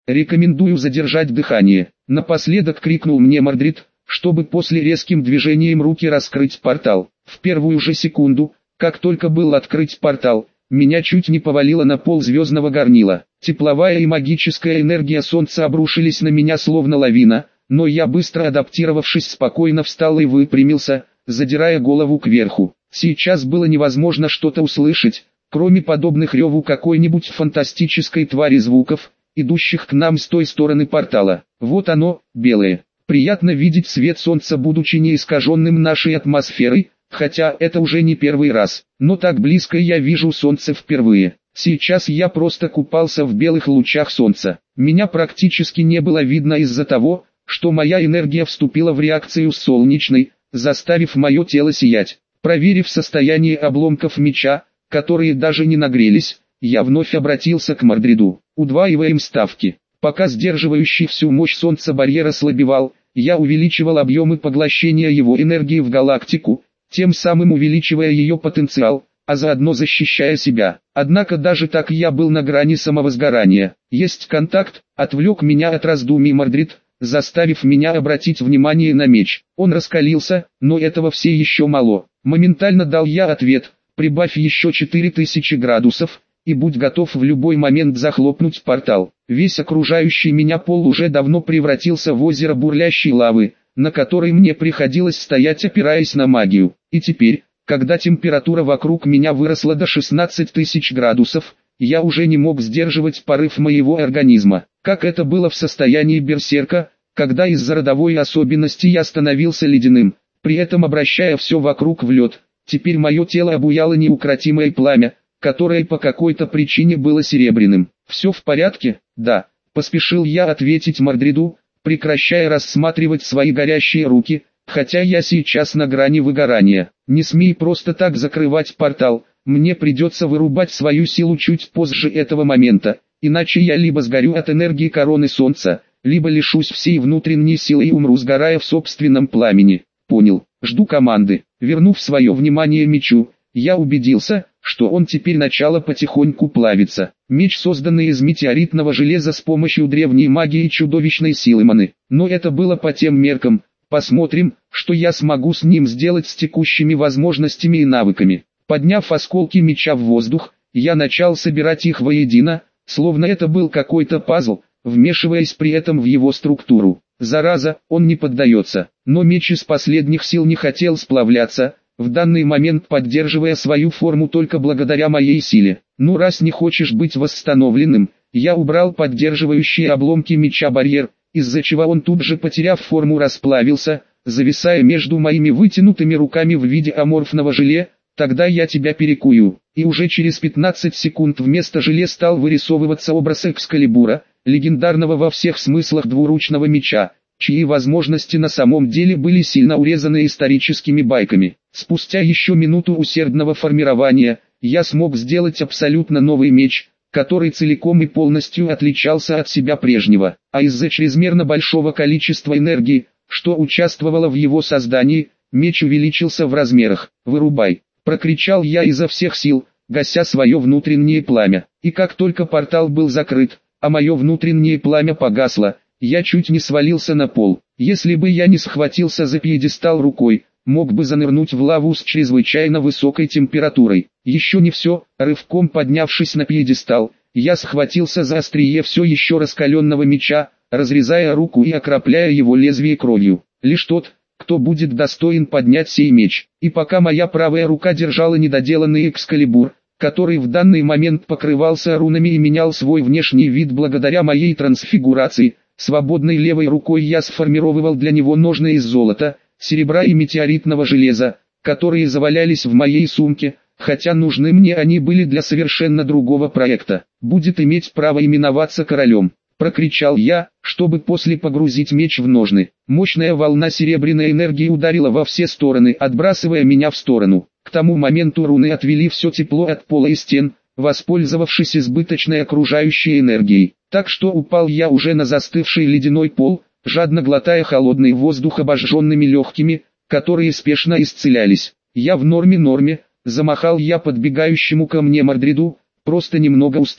Рекомендую задержать дыхание. Напоследок крикнул мне Мордрид, чтобы после резким движением руки раскрыть портал. В первую же секунду, как только был открыть портал, меня чуть не повалило на пол звездного горнила. Тепловая и магическая энергия солнца обрушились на меня словно лавина, но я, быстро адаптировавшись, спокойно встал и выпрямился, задирая голову кверху. Сейчас было невозможно что-то услышать, кроме подобных реву какой-нибудь фантастической твари звуков, идущих к нам с той стороны портала. Вот оно, белое. Приятно видеть свет солнца, будучи не искаженным нашей атмосферой, хотя это уже не первый раз. Но так близко я вижу солнце впервые. Сейчас я просто купался в белых лучах солнца. Меня практически не было видно из-за того, что моя энергия вступила в реакцию с солнечной, заставив мое тело сиять. Проверив состояние обломков меча, которые даже не нагрелись, я вновь обратился к Мордриду. Удваиваем ставки. Пока сдерживающий всю мощь солнца барьер ослабевал, я увеличивал объемы поглощения его энергии в галактику, тем самым увеличивая ее потенциал, а заодно защищая себя. Однако даже так я был на грани самовозгорания. Есть контакт, отвлек меня от раздумий Мордрид, заставив меня обратить внимание на меч. Он раскалился, но этого все еще мало. Моментально дал я ответ, прибавь еще 4000 градусов, и будь готов в любой момент захлопнуть портал. Весь окружающий меня пол уже давно превратился в озеро бурлящей лавы, на которой мне приходилось стоять, опираясь на магию. И теперь, когда температура вокруг меня выросла до 16 тысяч градусов, я уже не мог сдерживать порыв моего организма, как это было в состоянии берсерка, когда из-за родовой особенности я становился ледяным, при этом обращая все вокруг в лед. Теперь мое тело обуяло неукротимое пламя, которое по какой-то причине было серебряным. «Все в порядке?» «Да», — поспешил я ответить Мордриду, прекращая рассматривать свои горящие руки, хотя я сейчас на грани выгорания. «Не смей просто так закрывать портал, мне придется вырубать свою силу чуть позже этого момента, иначе я либо сгорю от энергии короны солнца, либо лишусь всей внутренней силы и умру, сгорая в собственном пламени». «Понял, жду команды». Вернув свое внимание мечу, я убедился, что он теперь начало потихоньку плавится. Меч, созданный из метеоритного железа с помощью древней магии и чудовищной силы маны. Но это было по тем меркам. Посмотрим, что я смогу с ним сделать с текущими возможностями и навыками. Подняв осколки меча в воздух, я начал собирать их воедино, словно это был какой-то пазл, вмешиваясь при этом в его структуру. Зараза, он не поддается. Но меч из последних сил не хотел сплавляться, в данный момент поддерживая свою форму только благодаря моей силе. Ну, раз не хочешь быть восстановленным, я убрал поддерживающие обломки меча барьер, из-за чего он тут же, потеряв форму, расплавился, зависая между моими вытянутыми руками в виде аморфного желе. «Тогда я тебя перекую». И уже через 15 секунд вместо желе стал вырисовываться образ Экскалибура, легендарного во всех смыслах двуручного меча, чьи возможности на самом деле были сильно урезаны историческими байками. Спустя еще минуту усердного формирования, я смог сделать абсолютно новый меч, который целиком и полностью отличался от себя прежнего, а из-за чрезмерно большого количества энергии, что участвовало в его создании, меч увеличился в размерах. «Вырубай!» — прокричал я изо всех сил, гася свое внутреннее пламя. И как только портал был закрыт, а мое внутреннее пламя погасло, я чуть не свалился на пол. Если бы я не схватился за пьедестал рукой, мог бы занырнуть в лаву с чрезвычайно высокой температурой. Еще не все, рывком поднявшись на пьедестал, я схватился за острие все еще раскаленного меча, разрезая руку и окропляя его лезвие кровью. Лишь тот, кто будет достоин поднять сей меч. И пока моя правая рука держала недоделанный Экскалибур, который в данный момент покрывался рунами и менял свой внешний вид благодаря моей трансфигурации, свободной левой рукой я сформировал для него ножны из золота, серебра и метеоритного железа, которые завалялись в моей сумке, хотя нужны мне они были для совершенно другого проекта. «Будет иметь право именоваться королем», — прокричал я, чтобы после погрузить меч в ножны. Мощная волна серебряной энергии ударила во все стороны, отбрасывая меня в сторону. К тому моменту руны отвели все тепло от пола и стен, воспользовавшись избыточной окружающей энергией. Так что упал я уже на застывший ледяной пол, жадно глотая холодный воздух обожженными легкими, которые спешно исцелялись. «Я в норме», замахал я подбегающему ко мне Мордриду, просто немного устал.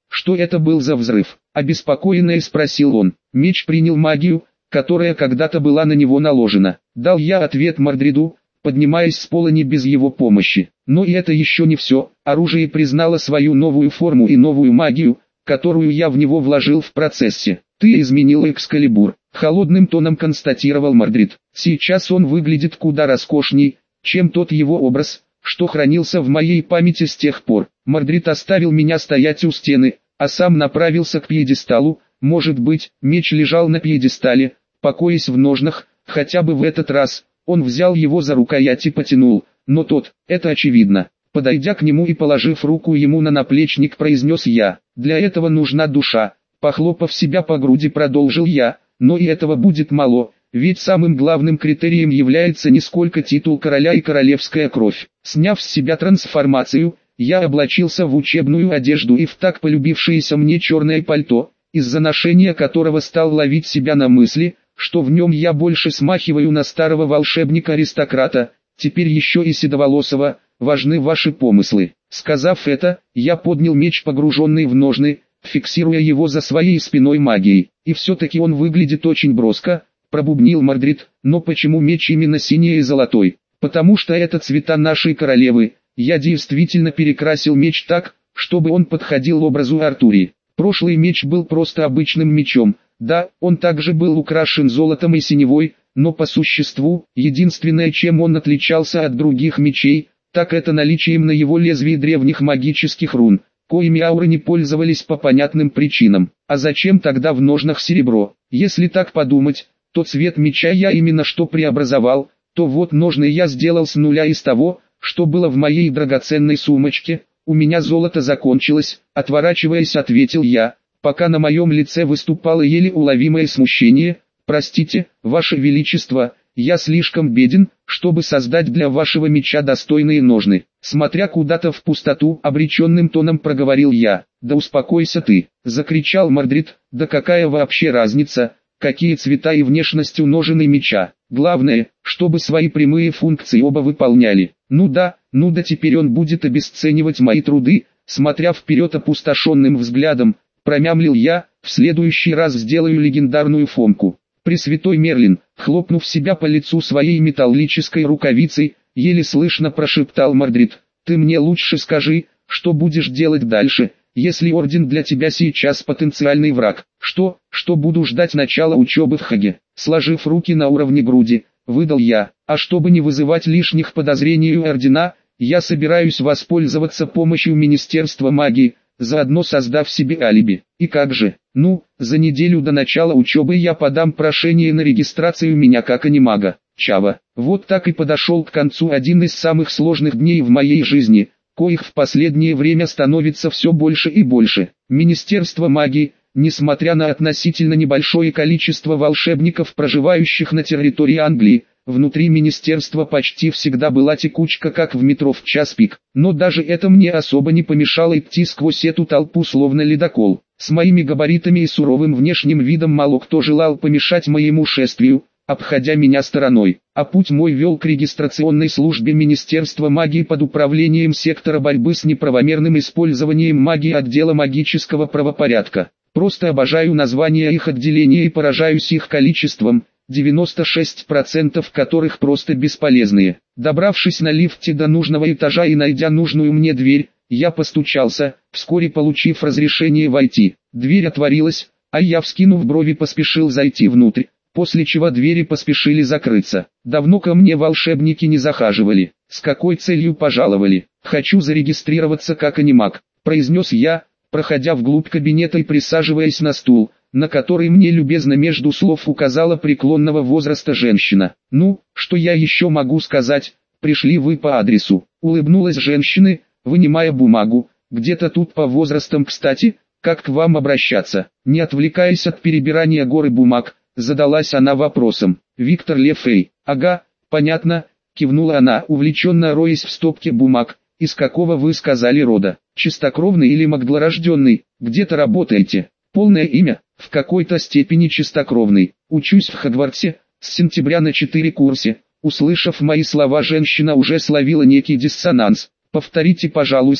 что это был за взрыв? Обеспокоенно спросил он. Меч принял магию, которая когда-то была на него наложена. Дал я ответ Мордриду, поднимаясь с пола не без его помощи. Но и это еще не все. Оружие признало свою новую форму и новую магию, которую я в него вложил в процессе. Ты изменил Экскалибур, холодным тоном констатировал Мордрид. Сейчас он выглядит куда роскошней, чем тот его образ, что хранился в моей памяти с тех пор. Мордрид оставил меня стоять у стены, а сам направился к пьедесталу. Может быть, меч лежал на пьедестале, покоясь в ножнах, хотя бы в этот раз. Он взял его за рукоять и потянул, но тот, это очевидно. Подойдя к нему и положив руку ему на наплечник, произнес я: «Для этого нужна душа». Похлопав себя по груди, продолжил я: «Но и этого будет мало, ведь самым главным критерием является не сколько титул короля и королевская кровь». Сняв с себя трансформацию, я облачился в учебную одежду и в так полюбившееся мне черное пальто, из-за ношения которого стал ловить себя на мысли, что в нем я больше смахиваю на старого волшебника-аристократа, теперь еще и седоволосого. Важны ваши помыслы. Сказав это, я поднял меч, погруженный в ножны, фиксируя его за своей спиной магией. И все-таки он выглядит очень броско, пробубнил Мордрид. Но почему меч именно синий и золотой? Потому что это цвета нашей королевы. Я действительно перекрасил меч так, чтобы он подходил образу Артурии. Прошлый меч был просто обычным мечом. Да, он также был украшен золотом и синевой, но по существу, единственное, чем он отличался от других мечей, так это наличием на его лезвии древних магических рун, коими ауры не пользовались по понятным причинам. А зачем тогда в ножнах серебро? Если так подумать, то цвет меча я именно что преобразовал, то вот ножны я сделал с нуля из того, что было в моей драгоценной сумочке. У меня золото закончилось, отворачиваясь, ответил я, пока на моем лице выступало еле уловимое смущение. Простите, ваше величество, я слишком беден, чтобы создать для вашего меча достойные ножны. Смотря куда-то в пустоту, обреченным тоном проговорил я. Да успокойся ты, закричал Мордрид. Да какая вообще разница, какие цвета и внешность у ножен и меча? Главное, чтобы свои прямые функции оба выполняли. Ну да, теперь он будет обесценивать мои труды. Смотря вперед опустошенным взглядом, промямлил я: в следующий раз сделаю легендарную фомку. Пресвятой Мерлин, хлопнув себя по лицу своей металлической рукавицей, еле слышно прошептал Мордрид: ты мне лучше скажи, что будешь делать дальше, если орден для тебя сейчас потенциальный враг. Что буду ждать начала учебы в Хаге? Сложив руки на уровне груди, выдал я. А чтобы не вызывать лишних подозрений у ордена, я собираюсь воспользоваться помощью Министерства магии, заодно создав себе алиби. И как же? За неделю до начала учебы я подам прошение на регистрацию меня как анимага. Чава. Вот так и подошел к концу один из самых сложных дней в моей жизни, коих в последнее время становится все больше и больше. Министерство магии, несмотря на относительно небольшое количество волшебников, проживающих на территории Англии, внутри министерства почти всегда была текучка, как в метро в час пик. Но даже это мне особо не помешало идти сквозь эту толпу словно ледокол. С моими габаритами и суровым внешним видом мало кто желал помешать моему шествию, обходя меня стороной. А путь мой вел к регистрационной службе Министерства магии под управлением сектора борьбы с неправомерным использованием магии отдела магического правопорядка. Просто обожаю названия их отделения и поражаюсь их количеством, 96% которых просто бесполезные. Добравшись на лифте до нужного этажа и найдя нужную мне дверь, я постучался, вскоре получив разрешение войти. Дверь отворилась, а я, вскинув брови, поспешил зайти внутрь, после чего двери поспешили закрыться. Давно ко мне волшебники не захаживали. С какой целью пожаловали? Хочу зарегистрироваться как анимаг, произнес я, проходя вглубь кабинета и присаживаясь на стул, на который мне любезно между слов указала преклонного возраста женщина. Что я еще могу сказать? Пришли вы по адресу. Улыбнулась женщина, вынимая бумагу. Где-то тут по возрастам, кстати, как к вам обращаться? Не отвлекаясь от перебирания горы бумаг, задалась она вопросом. Виктор Лефей. Ага, понятно, кивнула она, увлеченно роясь в стопке бумаг. Из какого вы сказали рода? Чистокровный или магдлорожденный? Где-то работаете? Полное имя? В какой-то степени чистокровный. Учусь в Хогвартсе, с сентября на 4 курсе. Услышав мои слова, женщина уже словила некий диссонанс. Повторите, пожалуйста,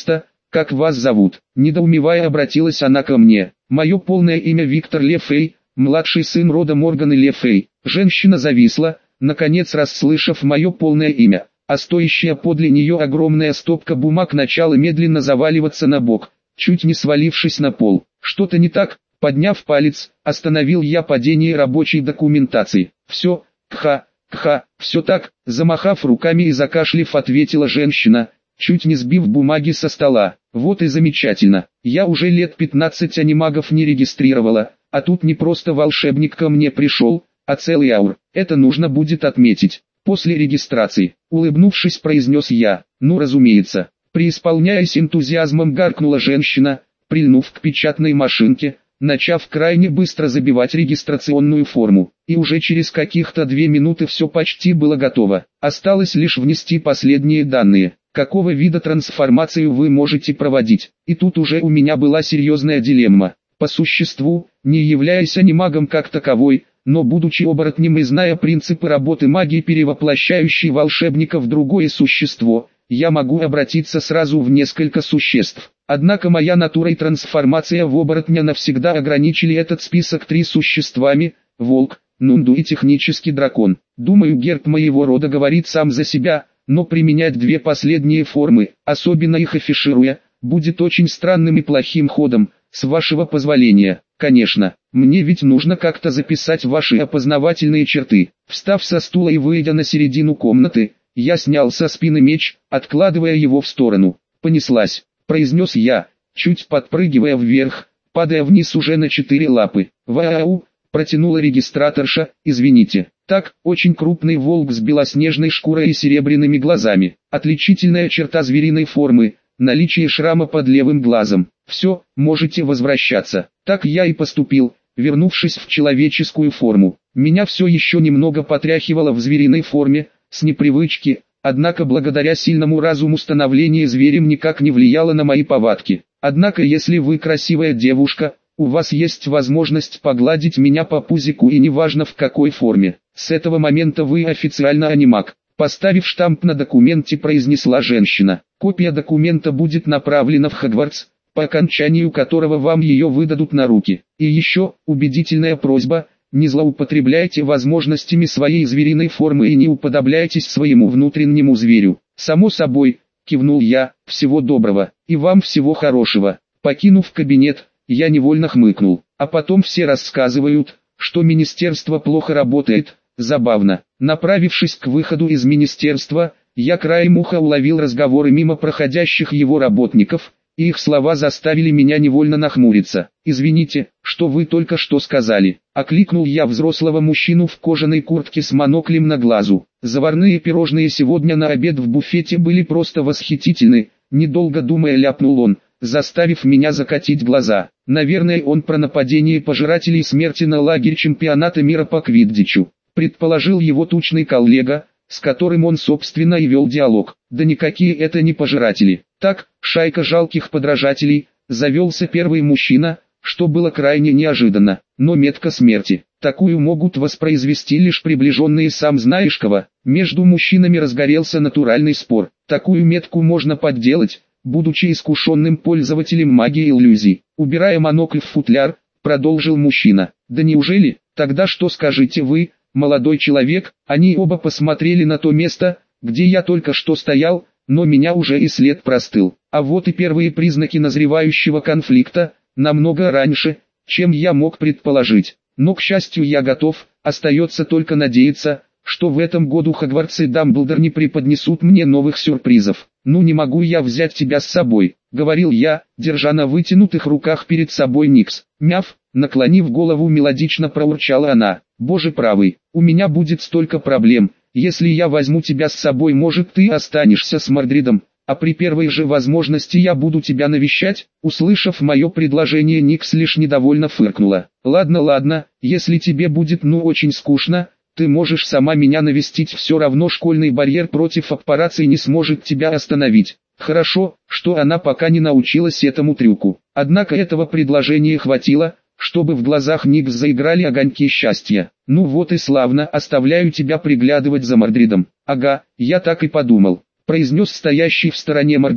как вас зовут?» Недоумевая обратилась она ко мне. «Мое полное имя Виктор Лефей, младший сын рода Морган и Лефей». Женщина зависла, наконец расслышав мое полное имя, а стоящая подле нее огромная стопка бумаг начала медленно заваливаться на бок, чуть не свалившись на пол. «Что-то не так?» Подняв палец, остановил я падение рабочей документации. «Все, кха, все так», замахав руками и закашлив, ответила женщина, чуть не сбив бумаги со стола. «Вот и замечательно. Я уже лет 15 анимагов не регистрировала, а тут не просто волшебник ко мне пришел, а целый аур. Это нужно будет отметить. После регистрации», улыбнувшись, произнес я. «Ну, разумеется». Преисполняясь энтузиазмом, гаркнула женщина, прильнув к печатной машинке, начав крайне быстро забивать регистрационную форму, и уже через каких-то 2 минуты все почти было готово. Осталось лишь внести последние данные. Какого вида трансформацию вы можете проводить? И тут уже у меня была серьезная дилемма. По существу, не являясь анимагом как таковой, но будучи оборотнем и зная принципы работы магии, перевоплощающей волшебника в другое существо, я могу обратиться сразу в несколько существ. Однако моя натура и трансформация в оборотня навсегда ограничили этот список 3 существами: волк, нунду и технический дракон. Думаю, герб моего рода говорит сам за себя, но применять 2 последние формы, особенно их афишируя, будет очень странным и плохим ходом, с вашего позволения. Конечно, мне ведь нужно как-то записать ваши опознавательные черты. Встав со стула и выйдя на середину комнаты, я снял со спины меч, откладывая его в сторону. «Понеслась», произнес я, чуть подпрыгивая вверх, падая вниз уже на 4 лапы. «Вау!» протянула регистраторша. «Извините». Так, очень крупный волк с белоснежной шкурой и серебряными глазами. Отличительная черта звериной формы, наличие шрама под левым глазом. «Все, можете возвращаться». Так я и поступил, вернувшись в человеческую форму. Меня все еще немного потряхивало в звериной форме, с непривычки, однако благодаря сильному разуму становление зверем никак не влияло на мои повадки. Однако если вы красивая девушка, у вас есть возможность погладить меня по пузику, и неважно в какой форме. С этого момента вы официально анимаг. Поставив штамп на документе, произнесла женщина. Копия документа будет направлена в Хогвартс, по окончанию которого вам ее выдадут на руки. И еще, убедительная просьба: не злоупотребляйте возможностями своей звериной формы и не уподобляйтесь своему внутреннему зверю. «Само собой», кивнул я. «Всего доброго, и вам всего хорошего». Покинув кабинет, я невольно хмыкнул. А потом все рассказывают, что министерство плохо работает. Забавно. Направившись к выходу из министерства, я краем уха уловил разговоры мимо проходящих его работников, и их слова заставили меня невольно нахмуриться. «Извините, что вы только что сказали?» Окликнул я взрослого мужчину в кожаной куртке с моноклем на глазу. «Заварные пирожные сегодня на обед в буфете были просто восхитительны», недолго думая ляпнул он, заставив меня закатить глаза. Наверное, он про нападение пожирателей смерти на лагерь чемпионата мира по квиддичу, предположил его тучный коллега, с которым он собственно и вел диалог. «Да никакие это не пожиратели. Так, шайка жалких подражателей», завелся первый мужчина, что было крайне неожиданно. «Но метка смерти, такую могут воспроизвести лишь приближенные сам знаешь кого». Между мужчинами разгорелся натуральный спор. Такую метку можно подделать, будучи искушенным пользователем магии иллюзий. Убирая монокль в футляр, продолжил мужчина. «Да неужели? Тогда что скажете вы, молодой человек?» Они оба посмотрели на то место, где я только что стоял, но меня уже и след простыл. А вот и первые признаки назревающего конфликта, намного раньше, чем я мог предположить. Но, к счастью, я готов, остается только надеяться, что в этом году Хогвартс и Дамблдор не преподнесут мне новых сюрпризов. «Ну не могу я взять тебя с собой», — говорил я, держа на вытянутых руках перед собой Никс. «Мяв», наклонив голову, мелодично проурчала она. «Боже правый, у меня будет столько проблем. Если я возьму тебя с собой, может, ты останешься с Мордридом, а при первой же возможности я буду тебя навещать». Услышав мое предложение, Никс лишь недовольно фыркнула. «Ладно, если тебе будет очень скучно, ты можешь сама меня навестить, все равно школьный барьер против аппарации не сможет тебя остановить». Хорошо, что она пока не научилась этому трюку. Однако этого предложения хватило, чтобы в глазах Никс заиграли огоньки счастья. «Ну вот и славно, оставляю тебя приглядывать за Мордридом». «Ага, я так и подумал», произнес стоящий в стороне Мордрид,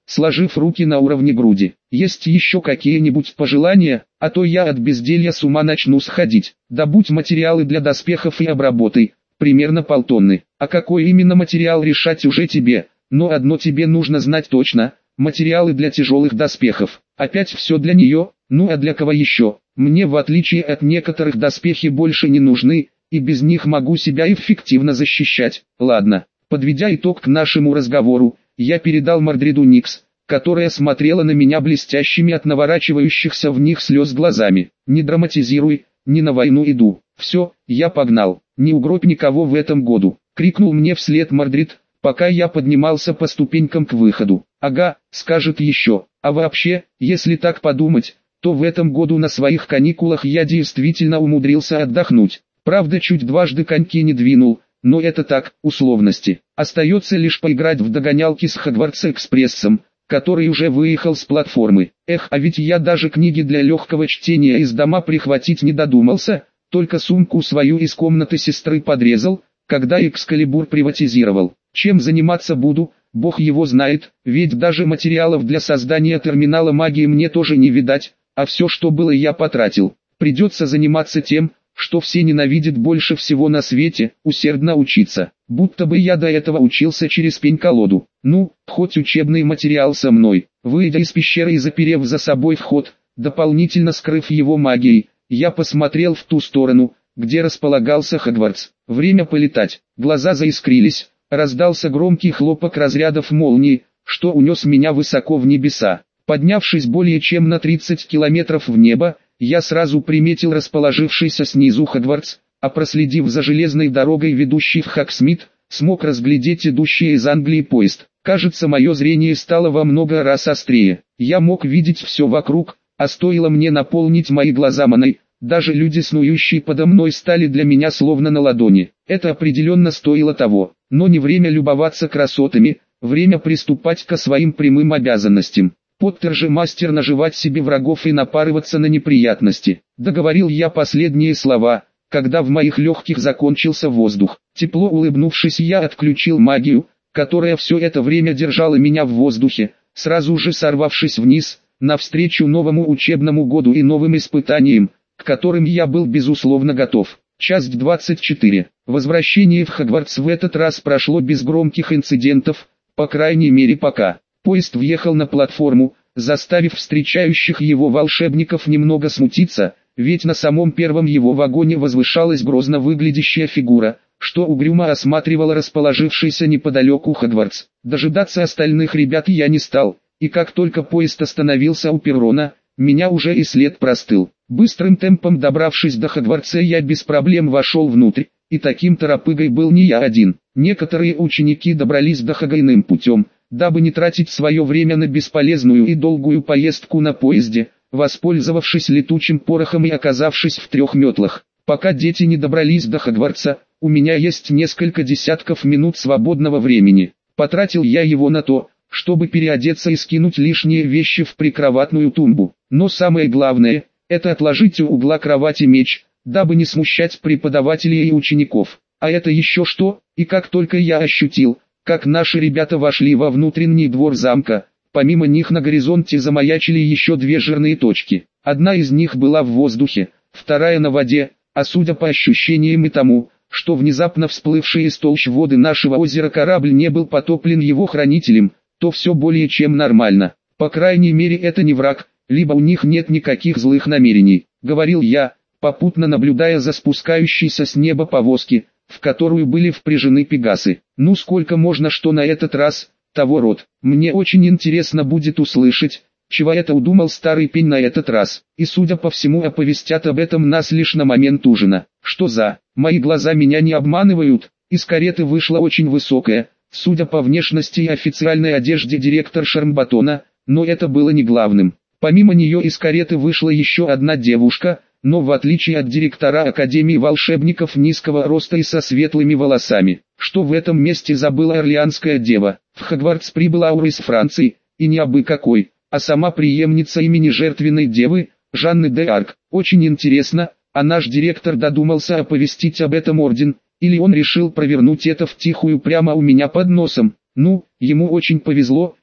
сложив руки на уровне груди. Есть еще какие-нибудь пожелания, а то я от безделья с ума начну сходить. Добудь материалы для доспехов и обработай, примерно полтонны. А какой именно материал решать уже тебе, но одно тебе нужно знать точно, материалы для тяжелых доспехов. Опять все для нее, ну а для кого еще? Мне в отличие от некоторых доспехи больше не нужны, и без них могу себя эффективно защищать. Ладно, подведя итог к нашему разговору, я передал Мордриду Никс, которая смотрела на меня блестящими от наворачивающихся в них слез глазами. Не драматизируй, не на войну иду. Все, я погнал. Не угробь никого в этом году, крикнул мне вслед Мордрид, пока я поднимался по ступенькам к выходу. Ага, скажет еще. А вообще, если так подумать, то в этом году на своих каникулах я действительно умудрился отдохнуть. Правда, чуть дважды коньки не двинул, но это так, условности. Остается лишь поиграть в догонялки с Хогвартс-экспрессом, который уже выехал с платформы. Эх, а ведь я даже книги для легкого чтения из дома прихватить не додумался, только сумку свою из комнаты сестры подрезал, когда Экскалибур приватизировал. Чем заниматься буду, бог его знает, ведь даже материалов для создания терминала магии мне тоже не видать, а все, что было, я потратил. Придется заниматься тем, что все ненавидят больше всего на свете, усердно учиться. Будто бы я до этого учился через пень-колоду. Ну, хоть учебный материал со мной. Выйдя из пещеры и заперев за собой вход, дополнительно скрыв его магией, я посмотрел в ту сторону, где располагался Хогвартс. Время полетать. Глаза заискрились, раздался громкий хлопок разрядов молнии, что унес меня высоко в небеса. Поднявшись более чем на 30 километров в небо, я сразу приметил расположившийся снизу Хогвартс, а проследив за железной дорогой, ведущей в Хогсмит, смог разглядеть идущий из Англии поезд. Кажется, мое зрение стало во много раз острее. Я мог видеть все вокруг, а стоило мне наполнить мои глаза маной, даже люди, снующие подо мной, стали для меня словно на ладони. Это определенно стоило того, но не время любоваться красотами, время приступать ко своим прямым обязанностям. Поттер же мастер наживать себе врагов и напарываться на неприятности. Договорил я последние слова, когда в моих легких закончился воздух. Тепло улыбнувшись, я отключил магию, которая все это время держала меня в воздухе, сразу же сорвавшись вниз, навстречу новому учебному году и новым испытаниям, к которым я был безусловно готов. Часть 24. Возвращение в Хогвартс в этот раз прошло без громких инцидентов, по крайней мере пока. Поезд въехал на платформу, заставив встречающих его волшебников немного смутиться, ведь на самом первом его вагоне возвышалась грозно выглядящая фигура, что угрюмо осматривала расположившийся неподалеку Хогвартс. Дожидаться остальных ребят я не стал, и как только поезд остановился у перрона, меня уже и след простыл. Быстрым темпом добравшись до Хогвартса, я без проблем вошел внутрь, и таким торопыгой был не я один. Некоторые ученики добрались до Хога иным путем, дабы не тратить свое время на бесполезную и долгую поездку на поезде, воспользовавшись летучим порохом и оказавшись в 3 метлах. Пока дети не добрались до Хогвартса, у меня есть несколько десятков минут свободного времени. Потратил я его на то, чтобы переодеться и скинуть лишние вещи в прикроватную тумбу. Но самое главное, это отложить у угла кровати меч, дабы не смущать преподавателей и учеников. А это еще что? И как только я ощутил, как наши ребята вошли во внутренний двор замка, помимо них на горизонте замаячили еще 2 жирные точки. Одна из них была в воздухе, вторая на воде, а судя по ощущениям и тому, что внезапно всплывший из толщ воды нашего озера корабль не был потоплен его хранителем, то все более чем нормально. По крайней мере, это не враг, либо у них нет никаких злых намерений, говорил я, попутно наблюдая за спускающейся с неба повозки, в которую были впряжены пегасы. Ну сколько можно, что на этот раз, того род. Мне очень интересно будет услышать, чего это удумал старый пень на этот раз. И судя по всему, оповестят об этом нас лишь на момент ужина. Что за? Мои глаза меня не обманывают. Из кареты вышла очень высокая, судя по внешности и официальной одежде, директор Шармбатона, но это было не главным. Помимо нее из кареты вышла еще одна девушка, но в отличие от директора Академии волшебников низкого роста и со светлыми волосами. Что в этом месте забыла Орлеанская дева? В Хогвартс прибыла Аура из Франции, и не абы какой, а сама преемница имени жертвенной девы, Жанны де Арк. Очень интересно, а наш директор додумался оповестить об этом орден, или он решил провернуть это втихую прямо у меня под носом? Ну, ему очень повезло,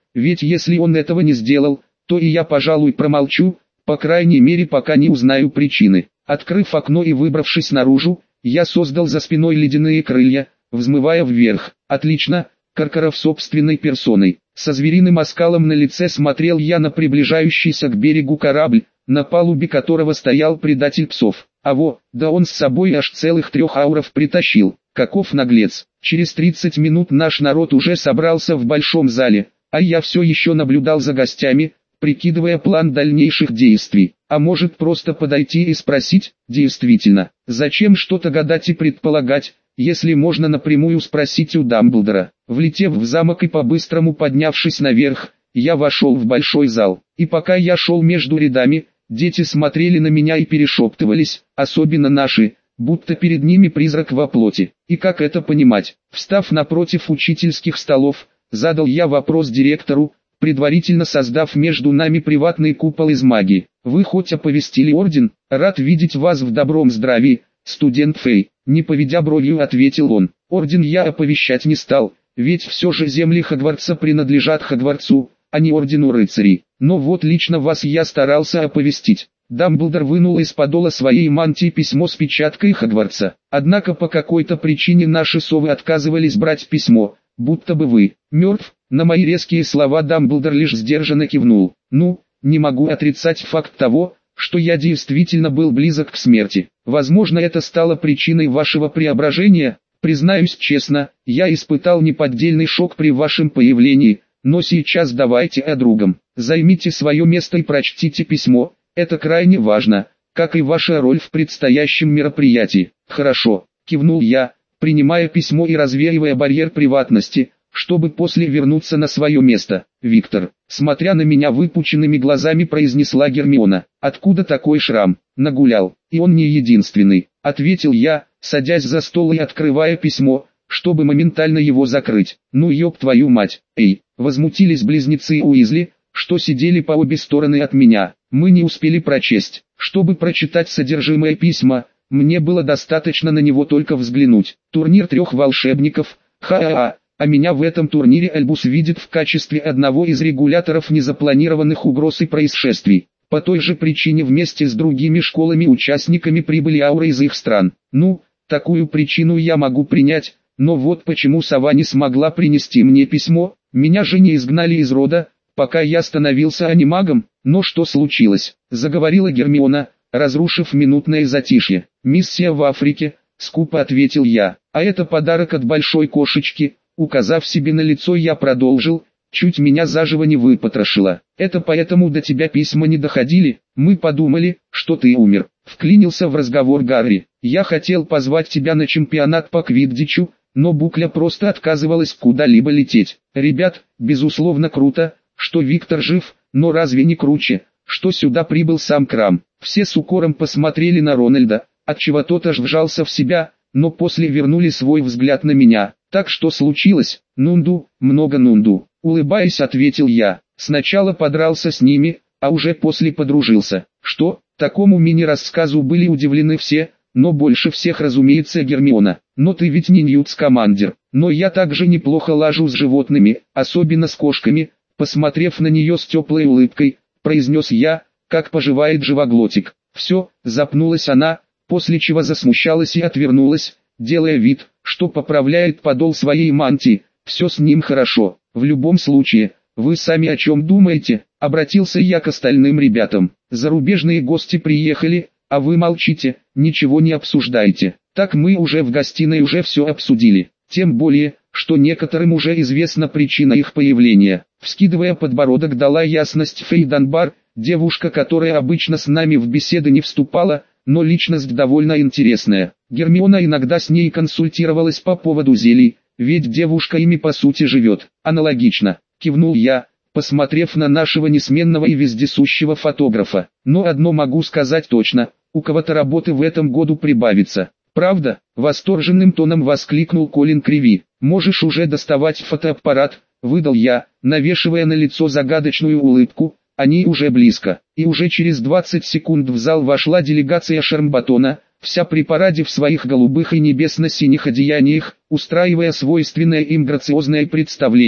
ведь если он этого не сделал, то и я, пожалуй, промолчу, по крайней мере пока не узнаю причины. Открыв окно и выбравшись наружу, я создал за спиной ледяные крылья, взмывая вверх. Отлично, Каркаров собственной персоной. Со звериным оскалом на лице смотрел я на приближающийся к берегу корабль, на палубе которого стоял предатель псов. Да он с собой аж целых 3 ауров притащил. Каков наглец. Через 30 минут наш народ уже собрался в большом зале, а я все еще наблюдал за гостями, прикидывая план дальнейших действий. А может просто подойти и спросить? Действительно, зачем что-то гадать и предполагать, если можно напрямую спросить у Дамблдора? Влетев в замок и по-быстрому поднявшись наверх, я вошел в большой зал. И пока я шел между рядами, дети смотрели на меня и перешептывались, особенно наши, будто перед ними призрак во плоти. И как это понимать? Встав напротив учительских столов, задал я вопрос директору, предварительно создав между нами приватный купол из магии. «Вы хоть оповестили орден? Рад видеть вас в добром здравии, студент Фей», не поведя бровью, ответил он. «Орден я оповещать не стал, ведь все же земли Хогвартса принадлежат Хогвартсу, а не ордену рыцарей. Но вот лично вас я старался оповестить». Дамблдор вынул из подола своей мантии письмо с печаткой Хогвартса. Однако по какой-то причине наши совы отказывались брать письмо, будто бы вы мертв. На мои резкие слова Дамблдор лишь сдержанно кивнул. Не могу отрицать факт того, что я действительно был близок к смерти. Возможно, это стало причиной вашего преображения. Признаюсь честно, я испытал неподдельный шок при вашем появлении, но сейчас давайте о другом. Займите свое место и прочтите письмо, это крайне важно, как и ваша роль в предстоящем мероприятии. Хорошо, кивнул я, принимая письмо и развеивая барьер приватности, чтобы после вернуться на свое место. «Виктор», смотря на меня выпученными глазами, произнесла Гермиона. «Откуда такой шрам?» «Нагулял, и он не единственный», ответил я, садясь за стол и открывая письмо, чтобы моментально его закрыть. «Ну ёб твою мать, эй!» Возмутились близнецы Уизли, что сидели по обе стороны от меня. Мы не успели прочесть. Чтобы прочитать содержимое письма, мне было достаточно на него только взглянуть. Турнир 3 волшебников, а меня в этом турнире Альбус видит в качестве одного из регуляторов незапланированных угроз и происшествий. По той же причине вместе с другими школами-участниками прибыли ауры из их стран. Такую причину я могу принять, но вот почему сова не смогла принести мне письмо. Меня же не изгнали из рода, пока я становился анимагом. Но что случилось? Заговорила Гермиона, разрушив минутное затишье. «Миссия в Африке», скупо ответил я. «А это подарок от большой кошечки». Указав себе на лицо, я продолжил, чуть меня заживо не выпотрошило. «Это поэтому до тебя письма не доходили? Мы подумали, что ты умер». Вклинился в разговор Гарри. «Я хотел позвать тебя на чемпионат по квиддичу, но Букля просто отказывалась куда-либо лететь. Ребят, безусловно круто, что Виктор жив, но разве не круче, что сюда прибыл сам Крам?» Все с укором посмотрели на Рональда, отчего тот аж вжался в себя, но после вернули свой взгляд на меня. «Так что случилось?» «Нунду, много Нунду», улыбаясь, ответил я. «Сначала подрался с ними, а уже после подружился». «Что?» Такому мини-рассказу были удивлены все, но больше всех, разумеется, Гермиона. «Но ты ведь не Ньют-Скамандер». «Но я также неплохо лажу с животными, особенно с кошками», посмотрев на нее с теплой улыбкой, произнес я, «как поживает живоглотик». «Все», запнулась она, после чего засмущалась и отвернулась, делая вид, что поправляет подол своей мантии. «Все с ним хорошо. В любом случае, вы сами о чем думаете?» Обратился я к остальным ребятам. «Зарубежные гости приехали, а вы молчите, ничего не обсуждаете». «Так мы уже в гостиной уже все обсудили. Тем более, что некоторым уже известна причина их появления». Вскидывая подбородок, дала ясность Фей Данбар, девушка, которая обычно с нами в беседы не вступала, но личность довольно интересная. Гермиона иногда с ней консультировалась по поводу зелий, ведь девушка ими по сути живет. «Аналогично», кивнул я, посмотрев на нашего несменного и вездесущего фотографа. «Но одно могу сказать точно, у кого-то работы в этом году прибавится». «Правда?» — восторженным тоном воскликнул Колин Криви. «Можешь уже доставать фотоаппарат», — выдал я, навешивая на лицо загадочную улыбку. «Они уже близко». И уже через 20 секунд в зал вошла делегация Шармбатона, вся при параде в своих голубых и небесно-синих одеяниях, устраивая свойственное им грациозное представление.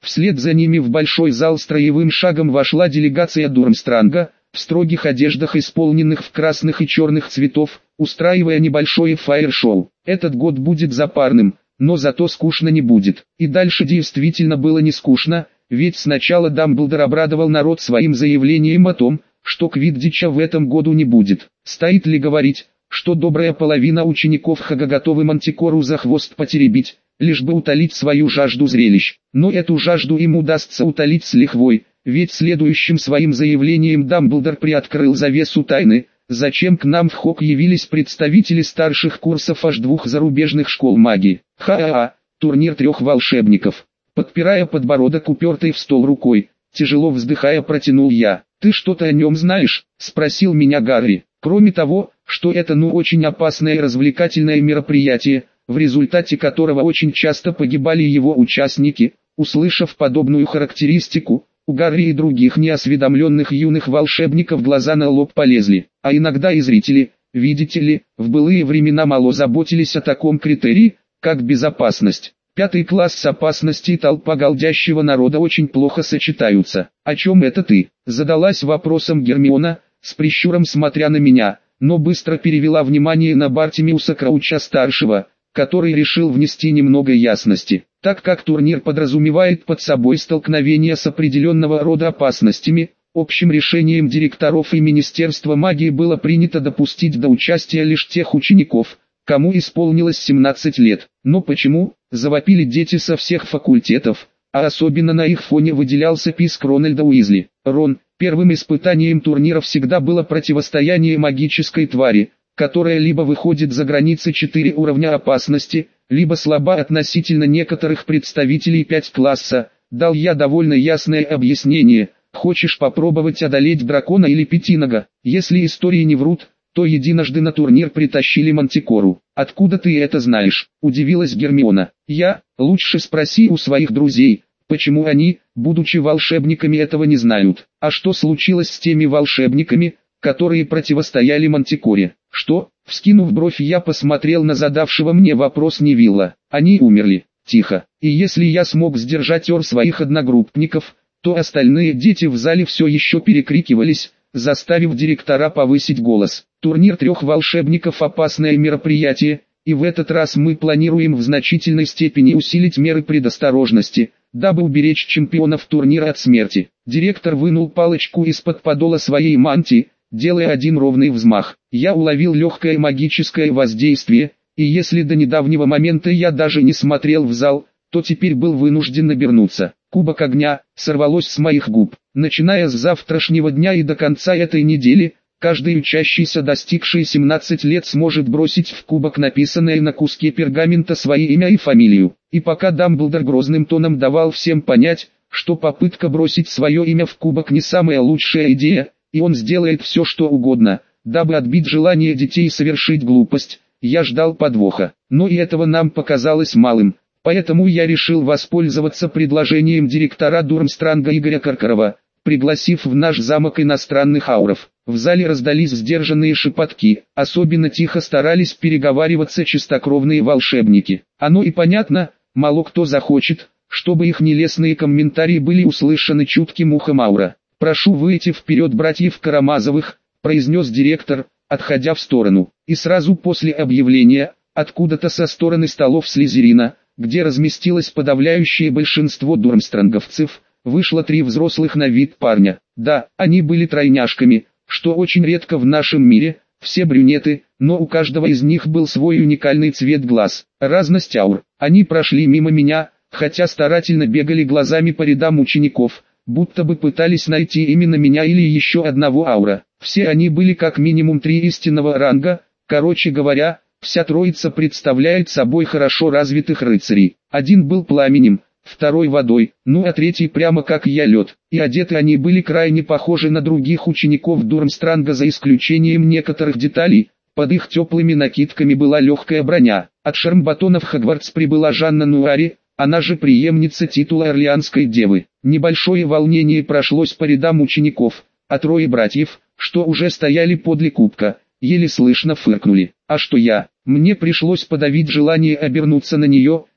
Вслед за ними в большой зал строевым шагом вошла делегация Дурмстранга, в строгих одеждах, исполненных в красных и черных цветов, устраивая небольшое фаер-шоу. Этот год будет запарным, но зато скучно не будет. И дальше действительно было не скучно, ведь сначала Дамблдор обрадовал народ своим заявлением о том, что Квиддича в этом году не будет. Стоит ли говорить, что добрая половина учеников Хага готовы Мантикору за хвост потеребить, лишь бы утолить свою жажду зрелищ. Но эту жажду им удастся утолить с лихвой, ведь следующим своим заявлением Дамблдор приоткрыл завесу тайны, зачем к нам в Хог явились представители старших курсов аж 2 зарубежных школ магии. Ха-ха-ха, турнир 3 волшебников. Подпирая подбородок упертой в стол рукой, тяжело вздыхая протянул я. «Ты что-то о нем знаешь?» – спросил меня Гарри. Кроме того, что это очень опасное и развлекательное мероприятие, в результате которого очень часто погибали его участники, услышав подобную характеристику, у Гарри и других неосведомленных юных волшебников глаза на лоб полезли. А иногда и зрители, видите ли, в былые времена мало заботились о таком критерии, как безопасность. 5 класс с опасностью и толпа голдящего народа очень плохо сочетаются. «О чем это ты?» – задалась вопросом Гермиона, с прищуром смотря на меня, но быстро перевела внимание на Бартимиуса Крауча-старшего, который решил внести немного ясности. Так как турнир подразумевает под собой столкновение с определенного рода опасностями, общим решением директоров и Министерства магии было принято допустить до участия лишь тех учеников, кому исполнилось 17 лет. Но почему? Завопили дети со всех факультетов, а особенно на их фоне выделялся писк Рональда Уизли. Рон, первым испытанием турнира всегда было противостояние магической твари, которая либо выходит за границы 4 уровня опасности, либо слаба относительно некоторых представителей 5 класса. Дал я довольно ясное объяснение. Хочешь попробовать одолеть дракона или пятинога? Если истории не врут, то единожды на турнир притащили Мантикору. «Откуда ты это знаешь?» – удивилась Гермиона. Лучше спроси у своих друзей, почему они, будучи волшебниками, этого не знают. А что случилось с теми волшебниками, которые противостояли Мантикоре? Что?» Вскинув бровь, я посмотрел на задавшего мне вопрос Невилла. «Они умерли». Тихо. И если я смог сдержать ор своих одногруппников, то остальные дети в зале все еще перекрикивались, заставив директора повысить голос. Турнир 3 волшебников – опасное мероприятие, и в этот раз мы планируем в значительной степени усилить меры предосторожности, дабы уберечь чемпионов турнира от смерти. Директор вынул палочку из-под подола своей мантии, делая один ровный взмах. Я уловил легкое магическое воздействие, и если до недавнего момента я даже не смотрел в зал, то теперь был вынужден обернуться. Кубок огня сорвалось с моих губ. Начиная с завтрашнего дня и до конца этой недели, каждый учащийся, достигший 17 лет, сможет бросить в кубок написанное на куске пергамента свое имя и фамилию. И пока Дамблдор грозным тоном давал всем понять, что попытка бросить свое имя в кубок не самая лучшая идея, и он сделает все что угодно, дабы отбить желание детей совершить глупость, я ждал подвоха. Но и этого нам показалось малым. Поэтому я решил воспользоваться предложением директора Дурмстранга Игоря Каркарова, пригласив в наш замок иностранных ауров. В зале раздались сдержанные шепотки, особенно тихо старались переговариваться чистокровные волшебники. Оно и понятно, мало кто захочет, чтобы их нелестные комментарии были услышаны чутким ухом аура. «Прошу выйти вперед, братьев Карамазовых», – произнес директор, отходя в сторону. И сразу после объявления, откуда-то со стороны столов Слизерина, где разместилось подавляющее большинство дурмстранговцев, вышло 3 взрослых на вид парня. Да, они были тройняшками, что очень редко в нашем мире, все брюнеты, но у каждого из них был свой уникальный цвет глаз, разность аур. Они прошли мимо меня, хотя старательно бегали глазами по рядам учеников, будто бы пытались найти именно меня или еще одного аура. Все они были как минимум 3 истинного ранга, короче говоря, вся троица представляет собой хорошо развитых рыцарей. Один был пламенем, второй водой, а третий прямо как я лед. И одеты они были крайне похожи на других учеников Дурмстранга за исключением некоторых деталей. Под их теплыми накидками была легкая броня. От Шармбатона в Хогвартс прибыла Жанна Нуари, она же преемница титула Орлеанской девы. Небольшое волнение прошлось по рядам учеников, а 3 братьев, что уже стояли подле кубка, еле слышно фыркнули. А что я? Мне пришлось подавить желание обернуться на нее,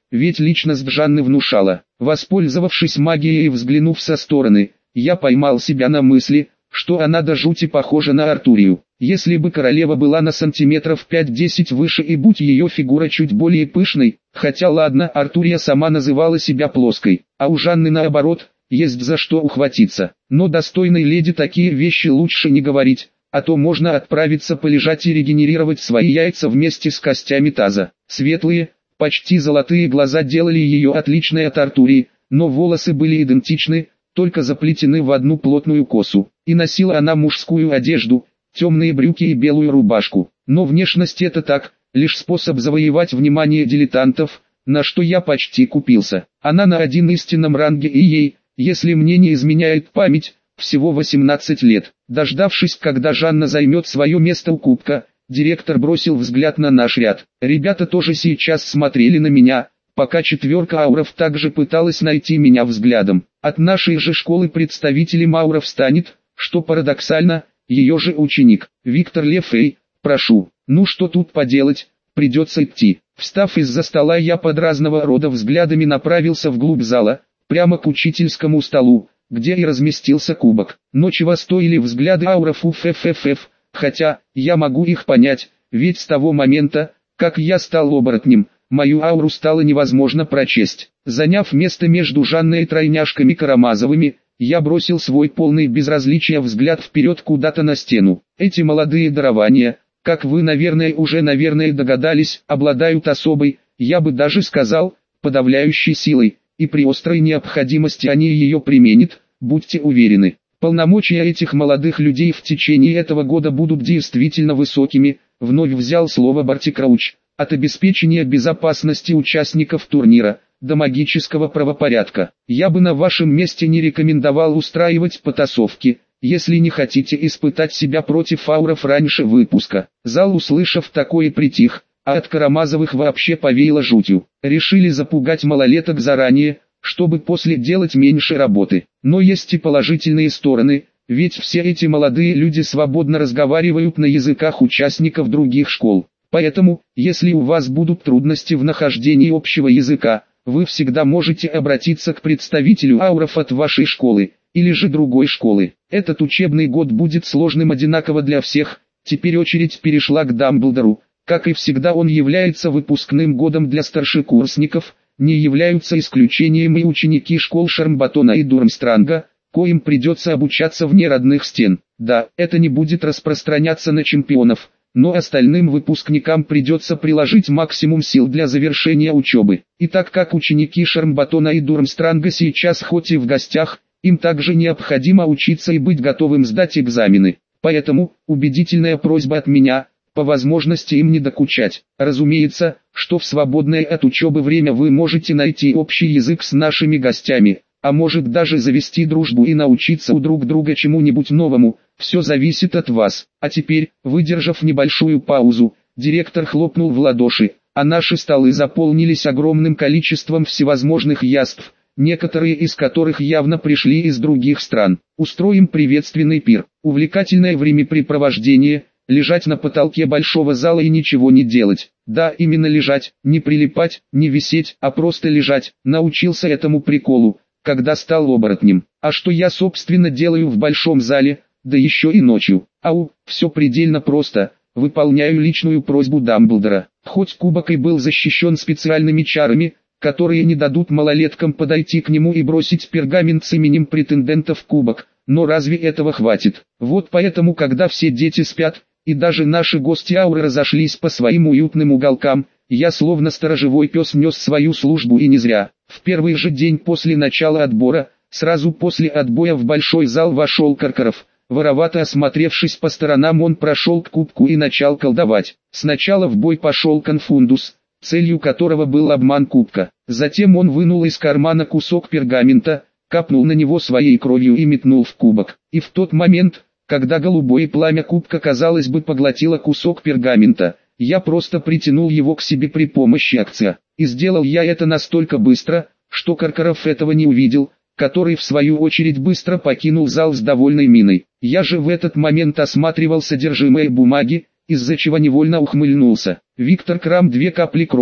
ведь личность Жанны внушала. Воспользовавшись магией и взглянув со стороны, я поймал себя на мысли, что она до жути похожа на Артурию. Если бы королева была на сантиметров 5-10 выше и будь ее фигура чуть более пышной, хотя ладно, Артурия сама называла себя плоской, а у Жанны наоборот, есть за что ухватиться. Но достойной леди такие вещи лучше не говорить, а то можно отправиться полежать и регенерировать свои яйца вместе с костями таза. Светлые, почти золотые глаза делали ее отличной от Артурии, но волосы были идентичны, только заплетены в одну плотную косу, и носила она мужскую одежду, темные брюки и белую рубашку. Но внешность это так, лишь способ завоевать внимание дилетантов, на что я почти купился. Она на один истинном ранге и ей, если мне не изменяет память, всего 18 лет. Дождавшись, когда Жанна займет свое место у кубка, директор бросил взгляд на наш ряд. Ребята тоже сейчас смотрели на меня, пока четверка ауров также пыталась найти меня взглядом. От нашей же школы представителем ауров станет, что парадоксально, ее же ученик, Виктор Лефей. Прошу, ну что тут поделать, придется идти. Встав из-за стола, я под разного рода взглядами направился вглубь зала, прямо к учительскому столу, где и разместился кубок. Но чего стоили взгляды ауров УФФФ, хотя, я могу их понять, ведь с того момента, как я стал оборотнем, мою ауру стало невозможно прочесть. Заняв место между Жанной и тройняшками Карамазовыми, я бросил свой полный безразличия взгляд вперед куда-то на стену. Эти молодые дарования, как вы уже догадались, обладают особой, я бы даже сказал, подавляющей силой, и при острой необходимости они ее применят, будьте уверены. Полномочия этих молодых людей в течение этого года будут действительно высокими, вновь взял слово Бартик Рауч, от обеспечения безопасности участников турнира до магического правопорядка. Я бы на вашем месте не рекомендовал устраивать потасовки, если не хотите испытать себя против ауров раньше выпуска. Зал, услышав такое, притих, а от Карамазовых вообще повеяло жутью. Решили запугать малолеток заранее, чтобы после делать меньше работы. Но есть и положительные стороны, ведь все эти молодые люди свободно разговаривают на языках участников других школ. Поэтому, если у вас будут трудности в нахождении общего языка, вы всегда можете обратиться к представителю ауров от вашей школы, или же другой школы. Этот учебный год будет сложным одинаково для всех. Теперь очередь перешла к Дамблдору. Как и всегда, он является выпускным годом для старшекурсников, не являются исключением и ученики школ Шармбатона и Дурмстранга, коим придется обучаться вне родных стен. Да, это не будет распространяться на чемпионов, но остальным выпускникам придется приложить максимум сил для завершения учебы. И так как ученики Шармбатона и Дурмстранга сейчас хоть и в гостях, им также необходимо учиться и быть готовым сдать экзамены. Поэтому, убедительная просьба от меня, по возможности им не докучать. Разумеется, что в свободное от учебы время вы можете найти общий язык с нашими гостями, а может даже завести дружбу и научиться у друг друга чему-нибудь новому, все зависит от вас. А теперь, выдержав небольшую паузу, директор хлопнул в ладоши, а наши столы заполнились огромным количеством всевозможных яств, некоторые из которых явно пришли из других стран. Устроим приветственный пир, увлекательное времяпрепровождение, лежать на потолке большого зала и ничего не делать. Да, именно лежать, не прилипать, не висеть, а просто лежать. Научился этому приколу, когда стал оборотнем. А что я собственно делаю в большом зале, да еще и ночью? Ау, все предельно просто. Выполняю личную просьбу Дамблдора. Хоть кубок и был защищен специальными чарами, которые не дадут малолеткам подойти к нему и бросить пергамент с именем претендента в кубок, но разве этого хватит? Вот поэтому, когда все дети спят, и даже наши гости ауры разошлись по своим уютным уголкам, я словно сторожевой пес нес свою службу, и не зря. В первый же день после начала отбора, сразу после отбоя в большой зал вошел Каркаров. Воровато осмотревшись по сторонам, он прошел к кубку и начал колдовать. Сначала в бой пошел Конфундус, целью которого был обман кубка. Затем он вынул из кармана кусок пергамента, капнул на него своей кровью и метнул в кубок. И в тот момент, когда голубое пламя кубка, казалось бы, поглотило кусок пергамента, я просто притянул его к себе при помощи акция. И сделал я это настолько быстро, что Каркаров этого не увидел, который в свою очередь быстро покинул зал с довольной миной. Я же в этот момент осматривал содержимое бумаги, из-за чего невольно ухмыльнулся. Виктор Крам 2 капли крови,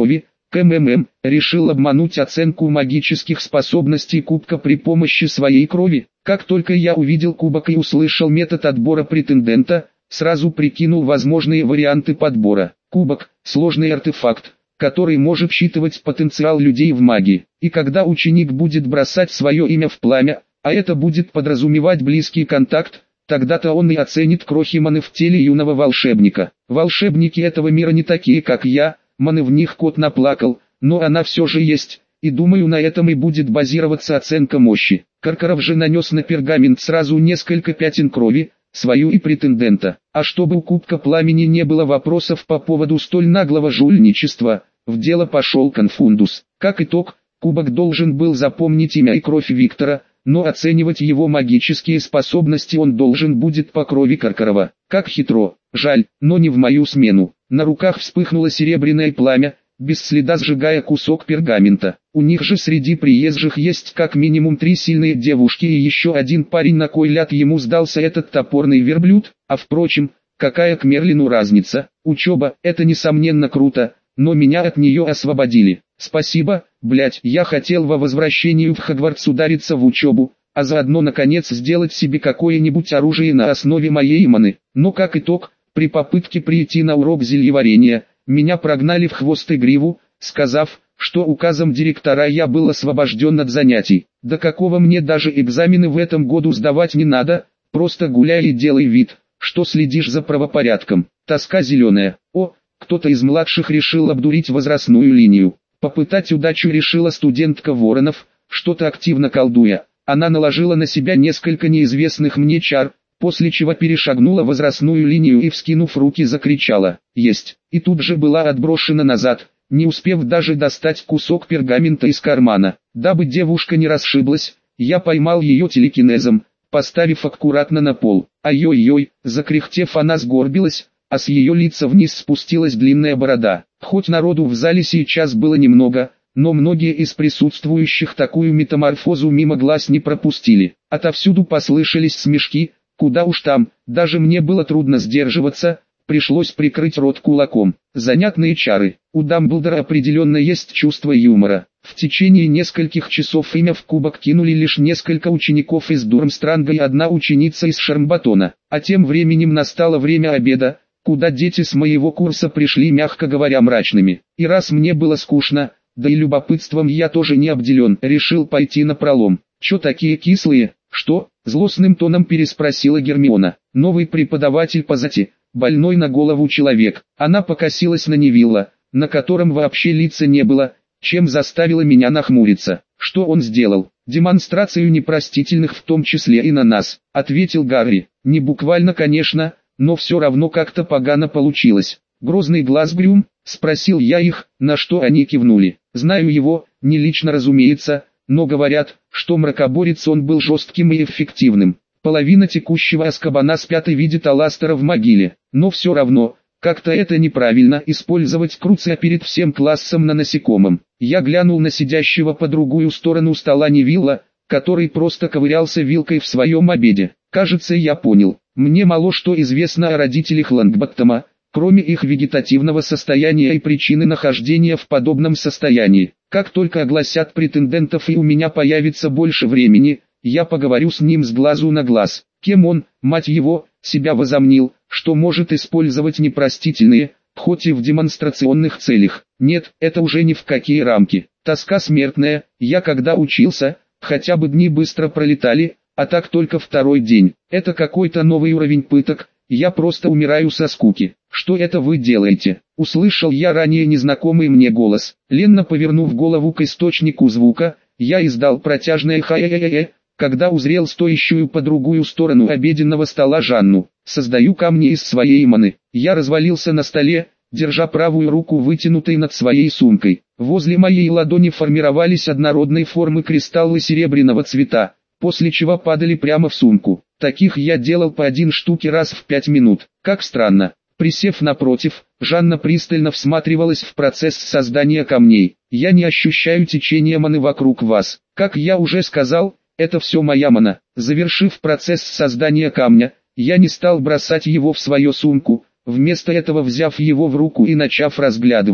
решил обмануть оценку магических способностей кубка при помощи своей крови. Как только я увидел кубок и услышал метод отбора претендента, сразу прикинул возможные варианты подбора. Кубок – сложный артефакт, который может считывать потенциал людей в магии. И когда ученик будет бросать свое имя в пламя, а это будет подразумевать близкий контакт, тогда-то он и оценит крохи маны в теле юного волшебника. Волшебники этого мира не такие, как я, маны в них кот наплакал, но она все же есть, и думаю, на этом и будет базироваться оценка мощи. Каркаров же нанес на пергамент сразу несколько пятен крови, свою и претендента. А чтобы у Кубка Пламени не было вопросов по поводу столь наглого жульничества, в дело пошел Конфундус. Как итог, Кубок должен был запомнить имя и кровь Виктора, но оценивать его магические способности он должен будет по крови Каркарова. Как хитро, жаль, но не в мою смену. На руках вспыхнуло серебряное пламя, без следа сжигая кусок пергамента. У них же среди приезжих есть как минимум 3 сильные девушки и еще один парень, на кой ляд ему сдался этот топорный верблюд. А впрочем, какая к Мерлину разница? Учеба – это несомненно круто, но меня от нее освободили. Спасибо, блять, я хотел во возвращении в Хогвартс удариться в учебу, а заодно наконец сделать себе какое-нибудь оружие на основе моей маны. Но как итог, при попытке прийти на урок зельеварения, меня прогнали в хвост и гриву, сказав, что указом директора я был освобожден от занятий. Да какого мне даже экзамены в этом году сдавать не надо, просто гуляй и делай вид, что следишь за правопорядком. Тоска зеленая. О, кто-то из младших решил обдурить возрастную линию. Попытать удачу решила студентка Воронов, что-то активно колдуя. Она наложила на себя несколько неизвестных мне чар, после чего перешагнула возрастную линию и, вскинув руки, закричала «Есть!» и тут же была отброшена назад, не успев даже достать кусок пергамента из кармана. Дабы девушка не расшиблась, я поймал ее телекинезом, поставив аккуратно на пол. Ай-ой-ой, закряхтев, она сгорбилась, а с ее лица вниз спустилась длинная борода. Хоть народу в зале сейчас было немного, но многие из присутствующих такую метаморфозу мимо глаз не пропустили. Отовсюду послышались смешки, куда уж там, даже мне было трудно сдерживаться, пришлось прикрыть рот кулаком. Занятные чары. У Дамблдора определенно есть чувство юмора. В течение нескольких часов имя в кубок кинули лишь несколько учеников из Дурмстранга и одна ученица из Шармбатона. А тем временем настало время обеда, куда дети с моего курса пришли, мягко говоря, мрачными. И раз мне было скучно, да и любопытством я тоже не обделен, решил пойти напролом. «Чё такие кислые?» «Что?» – злостным тоном переспросила Гермиона. «Новый преподаватель по зати, больной на голову человек». Она покосилась на Невилла, на котором вообще лица не было, чем заставила меня нахмуриться. «Что он сделал?» «Демонстрацию непростительных, в том числе и на нас», – ответил Гарри. «Не буквально, конечно, но все равно как-то погано получилось». «Грозный глаз Грюм?» – спросил я их, на что они кивнули. «Знаю его, не лично, разумеется, но говорят, что мракоборец он был жестким и эффективным. Половина текущего Азкабана спят и видит Аластера в могиле. Но все равно, как-то это неправильно использовать Круция перед всем классом на насекомом». Я глянул на сидящего по другую сторону стола Невилла, который просто ковырялся вилкой в своем обеде. Кажется, я понял. Мне мало что известно о родителях Лонгботтома, кроме их вегетативного состояния и причины нахождения в подобном состоянии. Как только огласят претендентов и у меня появится больше времени, я поговорю с ним с глазу на глаз. Кем он, мать его, себя возомнил, что может использовать непростительные, хоть и в демонстрационных целях. Нет, это уже ни в какие рамки. Тоска смертная. Я когда учился, хотя бы дни быстро пролетали, а так только второй день. Это какой-то новый уровень пыток. Я просто умираю со скуки. «Что это вы делаете?» – услышал я ранее незнакомый мне голос. Ленно повернув голову к источнику звука, я издал протяжное «ха-я-я-я», когда узрел стоящую по другую сторону обеденного стола Жанну. «Создаю камни из своей маны». Я развалился на столе, держа правую руку вытянутой над своей сумкой. Возле моей ладони формировались однородной формы кристаллы серебряного цвета, после чего падали прямо в сумку. Таких я делал по 1 штуке раз в 5 минут. Как странно. Присев напротив, Жанна пристально всматривалась в процесс создания камней. «Я не ощущаю течения маны вокруг вас. Как я уже сказал, это все моя мана». Завершив процесс создания камня, я не стал бросать его в свою сумку, вместо этого взяв его в руку и начав разглядывать.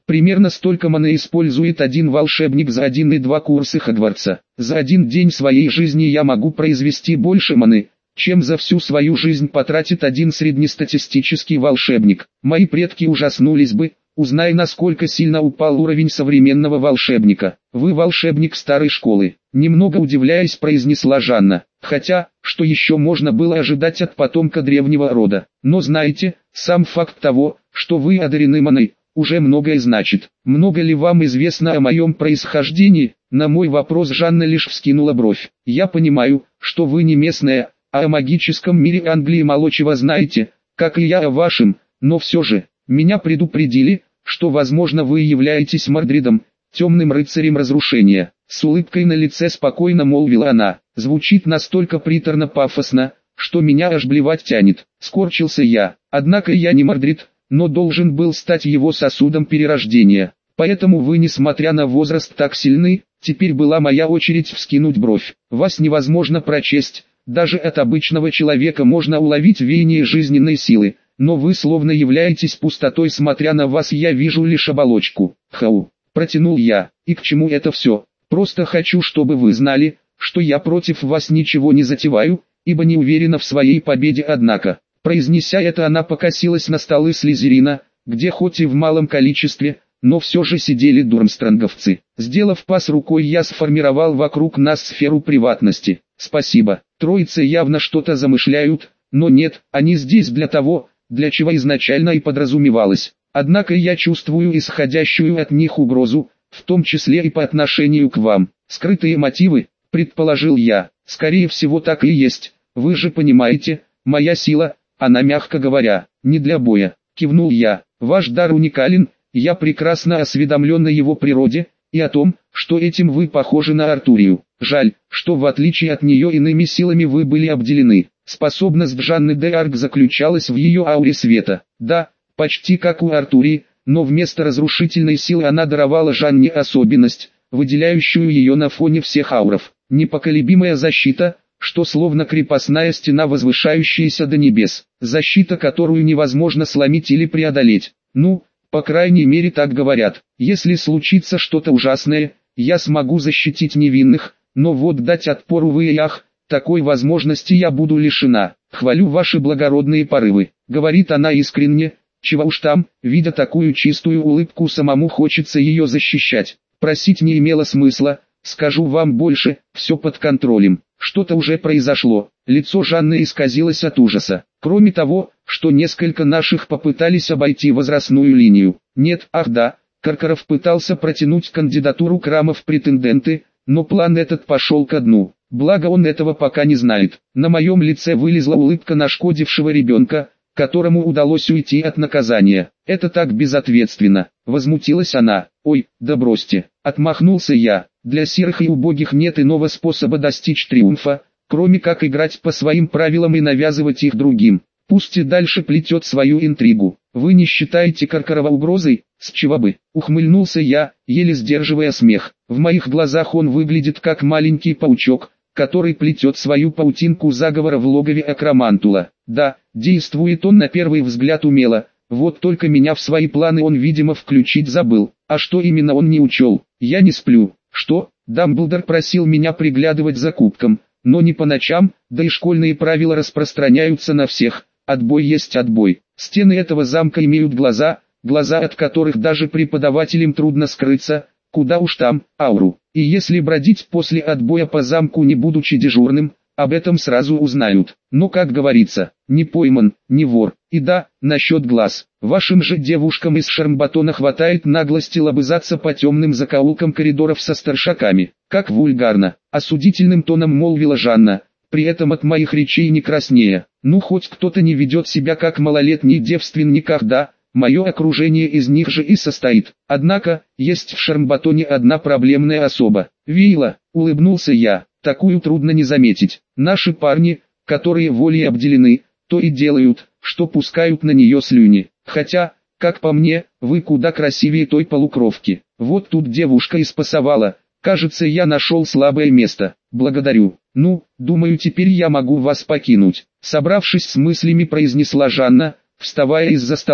Примерно столько маны использует один волшебник за 1 и 2 курса Хогвартса. За один день своей жизни я могу произвести больше маны, чем за всю свою жизнь потратит один среднестатистический волшебник. Мои предки ужаснулись бы, узнай, насколько сильно упал уровень современного волшебника. Вы волшебник старой школы, немного удивляясь, произнесла Жанна. Хотя, что еще можно было ожидать от потомка древнего рода? Но знаете, сам факт того, что вы одарены маной, уже многое значит. Много ли вам известно о моем происхождении? На мой вопрос Жанна лишь вскинула бровь. Я понимаю, что вы не местная, а о магическом мире Англии мало чего знаете, как и я о вашем, но все же, меня предупредили, что возможно вы являетесь Мордридом, темным рыцарем разрушения. С улыбкой на лице спокойно молвила она. Звучит настолько приторно-пафосно, что меня аж блевать тянет. Скорчился я. Однако я не Мордрид, но должен был стать его сосудом перерождения. Поэтому вы, несмотря на возраст, так сильны. Теперь была моя очередь вскинуть бровь. Вас невозможно прочесть, даже от обычного человека можно уловить веяние жизненной силы, но вы словно являетесь пустотой, смотря на вас я вижу лишь оболочку. Хау, протянул я, и к чему это все? Просто хочу, чтобы вы знали, что я против вас ничего не затеваю, ибо не уверена в своей победе. Однако, произнеся это, она покосилась на столы Слизерина, где хоть и в малом количестве, но все же сидели дурмстронговцы. Сделав пас рукой, я сформировал вокруг нас сферу приватности. Спасибо. Троица явно что-то замышляют, но нет, они здесь для того, для чего изначально и подразумевалось. Однако я чувствую исходящую от них угрозу, в том числе и по отношению к вам. Скрытые мотивы, предположил я. Скорее всего так и есть. Вы же понимаете, моя сила, она, мягко говоря, не для боя. Кивнул я. Ваш дар уникален, я прекрасно осведомлен о его природе, и о том, что этим вы похожи на Артурию. Жаль, что в отличие от нее иными силами вы были обделены. Способность Жанны де Арк заключалась в ее ауре света. Да, почти как у Артурии, но вместо разрушительной силы она даровала Жанне особенность, выделяющую ее на фоне всех ауров. Непоколебимая защита, что словно крепостная стена, возвышающаяся до небес. Защита, которую невозможно сломить или преодолеть. Ну, по крайней мере так говорят. Если случится что-то ужасное, я смогу защитить невинных, но вот дать отпор, увы и ах, такой возможности я буду лишена. Хвалю ваши благородные порывы, говорит она искренне, чего уж там, видя такую чистую улыбку, самому хочется ее защищать. Просить не имело смысла, скажу вам больше, все под контролем. Что-то уже произошло, лицо Жанны исказилось от ужаса. Кроме того, что несколько наших попытались обойти возрастную линию. Нет, ах да, Каркаров пытался протянуть кандидатуру Крама в претенденты, но план этот пошел ко дну. Благо он этого пока не знает. На моем лице вылезла улыбка нашкодившего ребенка, которому удалось уйти от наказания. Это так безответственно. Возмутилась она. Ой, да бросьте. Отмахнулся я. Для серых и убогих нет иного способа достичь триумфа, кроме как играть по своим правилам и навязывать их другим. Пусть и дальше плетет свою интригу. Вы не считаете Каркарова угрозой? С чего бы? Ухмыльнулся я, еле сдерживая смех. В моих глазах он выглядит как маленький паучок, который плетет свою паутинку заговора в логове Акромантула. Да, действует он на первый взгляд умело, вот только меня в свои планы он, видимо, включить забыл. А что именно он не учел? Я не сплю. Что? Дамблдор просил меня приглядывать за кубком, но не по ночам, да и школьные правила распространяются на всех. Отбой есть отбой. Стены этого замка имеют глаза, глаза от которых даже преподавателям трудно скрыться, куда уж там, ауру. И если бродить после отбоя по замку, не будучи дежурным, об этом сразу узнают. Но, как говорится, не пойман, не вор. И да, насчет глаз. Вашим же девушкам из Шармбатона хватает наглости лобызаться по темным закоулкам коридоров со старшаками. Как вульгарно, осудительным тоном молвила Жанна, при этом от моих речей не краснея. Ну хоть кто-то не ведет себя как малолетний девственник, ах да, мое окружение из них же и состоит. Однако, есть в Шармбатоне одна проблемная особа. Вейла, улыбнулся я, такую трудно не заметить. Наши парни, которые волей обделены, то и делают, что пускают на нее слюни. Хотя, как по мне, вы куда красивее той полукровки. Вот тут девушка и спасовала. Кажется, я нашел слабое место. Благодарю. Ну, думаю, теперь я могу вас покинуть. Собравшись с мыслями, произнесла Жанна, вставая из-за стола.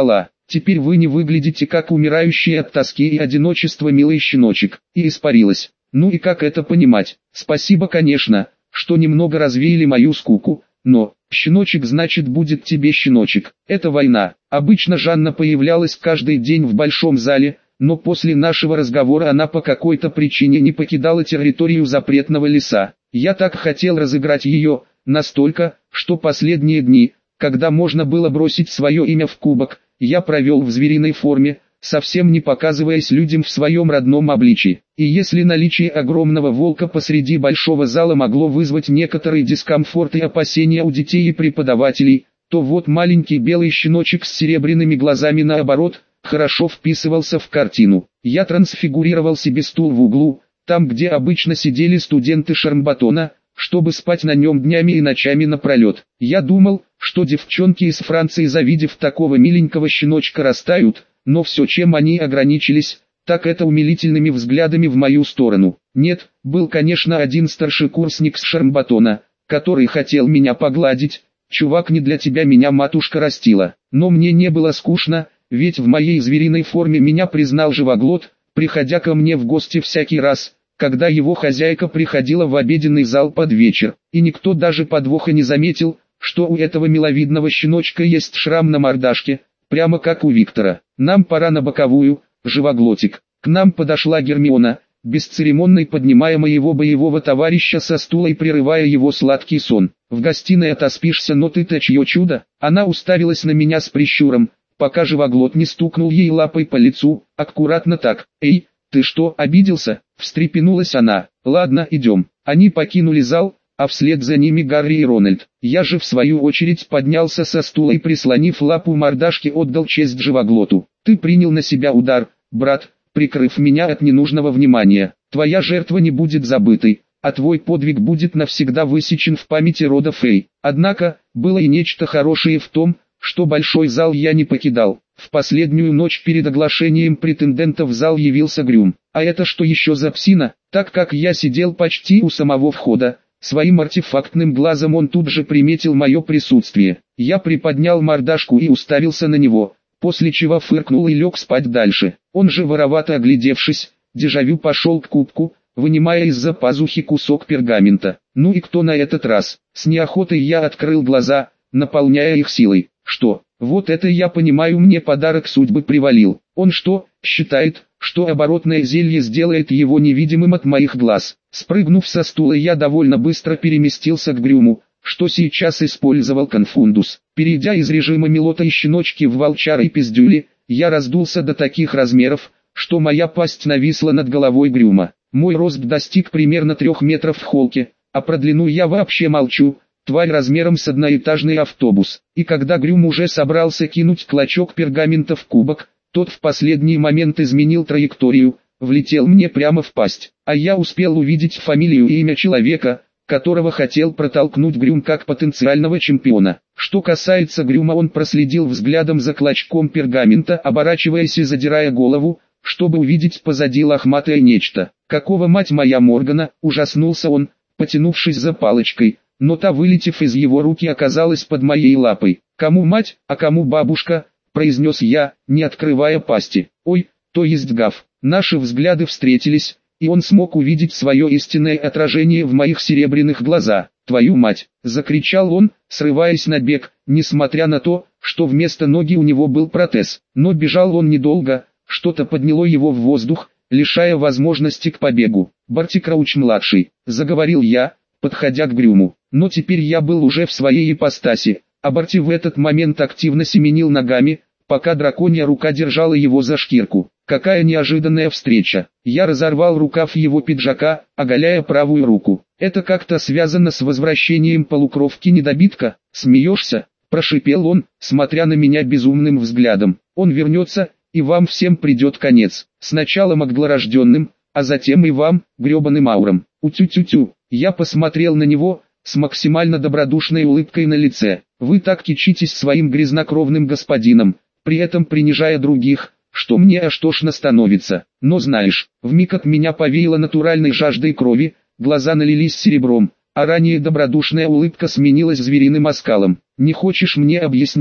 Теперь вы не выглядите как умирающий от тоски и одиночества милый щеночек. И испарилась. Ну и как это понимать? Спасибо, конечно, что немного развеяли мою скуку, но щеночек значит будет тебе щеночек. Это война. Обычно Жанна появлялась каждый день в большом зале, но после нашего разговора она по какой-то причине не покидала территорию запретного леса. Я так хотел разыграть ее, настолько, что последние дни, когда можно было бросить свое имя в кубок, я провел в звериной форме, совсем не показываясь людям в своем родном обличии. И если наличие огромного волка посреди большого зала могло вызвать некоторый дискомфорт и опасения у детей и преподавателей, то вот маленький белый щеночек с серебряными глазами наоборот, хорошо вписывался в картину. Я трансфигурировал себе стул в углу, там где обычно сидели студенты Шармбатона, чтобы спать на нем днями и ночами напролет. Я думал, что девчонки из Франции, завидев такого миленького щеночка, растают, но все, чем они ограничились, так это умилительными взглядами в мою сторону. Нет, был, конечно, один старшекурсник с Шармбатона, который хотел меня погладить. Чувак, не для тебя меня матушка растила. Но мне не было скучно, ведь в моей звериной форме меня признал живоглот, приходя ко мне в гости всякий раз, когда его хозяйка приходила в обеденный зал под вечер. И никто даже подвоха не заметил, что у этого миловидного щеночка есть шрам на мордашке, прямо как у Виктора. Нам пора на боковую, живоглотик. К нам подошла Гермиона, бесцеремонно поднимая моего боевого товарища со стула и прерывая его сладкий сон. В гостиной отоспишься, но ты-то чье чудо? Она уставилась на меня с прищуром, пока живоглот не стукнул ей лапой по лицу, аккуратно так. Эй, ты что, обиделся? Встрепенулась она. Ладно, идем. Они покинули зал, а вслед за ними Гарри и Рональд. Я же в свою очередь поднялся со стула и, прислонив лапу мордашки, отдал честь живоглоту. Ты принял на себя удар, брат, прикрыв меня от ненужного внимания. Твоя жертва не будет забытой, а твой подвиг будет навсегда высечен в памяти рода Фей. Однако, было и нечто хорошее в том, что большой зал я не покидал. В последнюю ночь перед оглашением претендента в зал явился Грюм. А это что еще за псина? Так как я сидел почти у самого входа, своим артефактным глазом он тут же приметил мое присутствие. Я приподнял мордашку и уставился на него, после чего фыркнул и лег спать дальше. Он же, воровато оглядевшись, дежавю пошел к кубку, вынимая из-за пазухи кусок пергамента. Ну и кто на этот раз? С неохотой я открыл глаза, наполняя их силой. Что? Вот это я понимаю, мне подарок судьбы привалил. Он что, считает, что оборотное зелье сделает его невидимым от моих глаз? Спрыгнув со стула, я довольно быстро переместился к Грюму, что сейчас использовал конфундус. Перейдя из режима милота и щеночки в волчара и пиздюли, я раздулся до таких размеров, что моя пасть нависла над головой Грюма. Мой рост достиг примерно 3 метров в холке, а про длину я вообще молчу. Тварь размером с одноэтажный автобус. И когда Грюм уже собрался кинуть клочок пергамента в кубок, тот в последний момент изменил траекторию, влетел мне прямо в пасть. А я успел увидеть фамилию и имя человека, которого хотел протолкнуть Грюм как потенциального чемпиона. Что касается Грюма, он проследил взглядом за клочком пергамента, оборачиваясь и задирая голову, чтобы увидеть позади лохматое нечто. Какого, мать моя, Моргана, ужаснулся он, потянувшись за палочкой, но та, вылетев из его руки, оказалась под моей лапой. «Кому мать, а кому бабушка?» – произнес я, не открывая пасти. «Ой, то есть Гав». Наши взгляды встретились, и он смог увидеть свое истинное отражение в моих серебряных глазах. «Твою мать!» – закричал он, срываясь на бег, несмотря на то, что вместо ноги у него был протез. Но бежал он недолго, что-то подняло его в воздух, лишая возможности к побегу. «Барти Крауч-младший», – заговорил я, подходя к Грюму. Но теперь я был уже в своей ипостаси, а Барти в этот момент активно семенил ногами, пока драконья рука держала его за шкирку. Какая неожиданная встреча. Я разорвал рукав его пиджака, оголяя правую руку. Это как-то связано с возвращением полукровки-недобитка? Смеешься? Прошипел он, смотря на меня безумным взглядом. Он вернется, и вам всем придет конец. Сначала могглорожденным, а затем и вам, гребаным аурам. Утю-тю-тю. Я посмотрел на него, с максимально добродушной улыбкой на лице. Вы так кичитесь своим грязнокровным господином, при этом принижая других, что мне аж тошно становится. Но знаешь, вмиг от меня повеяло натуральной жаждой крови, глаза налились серебром, а ранее добродушная улыбка сменилась звериным оскалом. Не хочешь мне объяснить,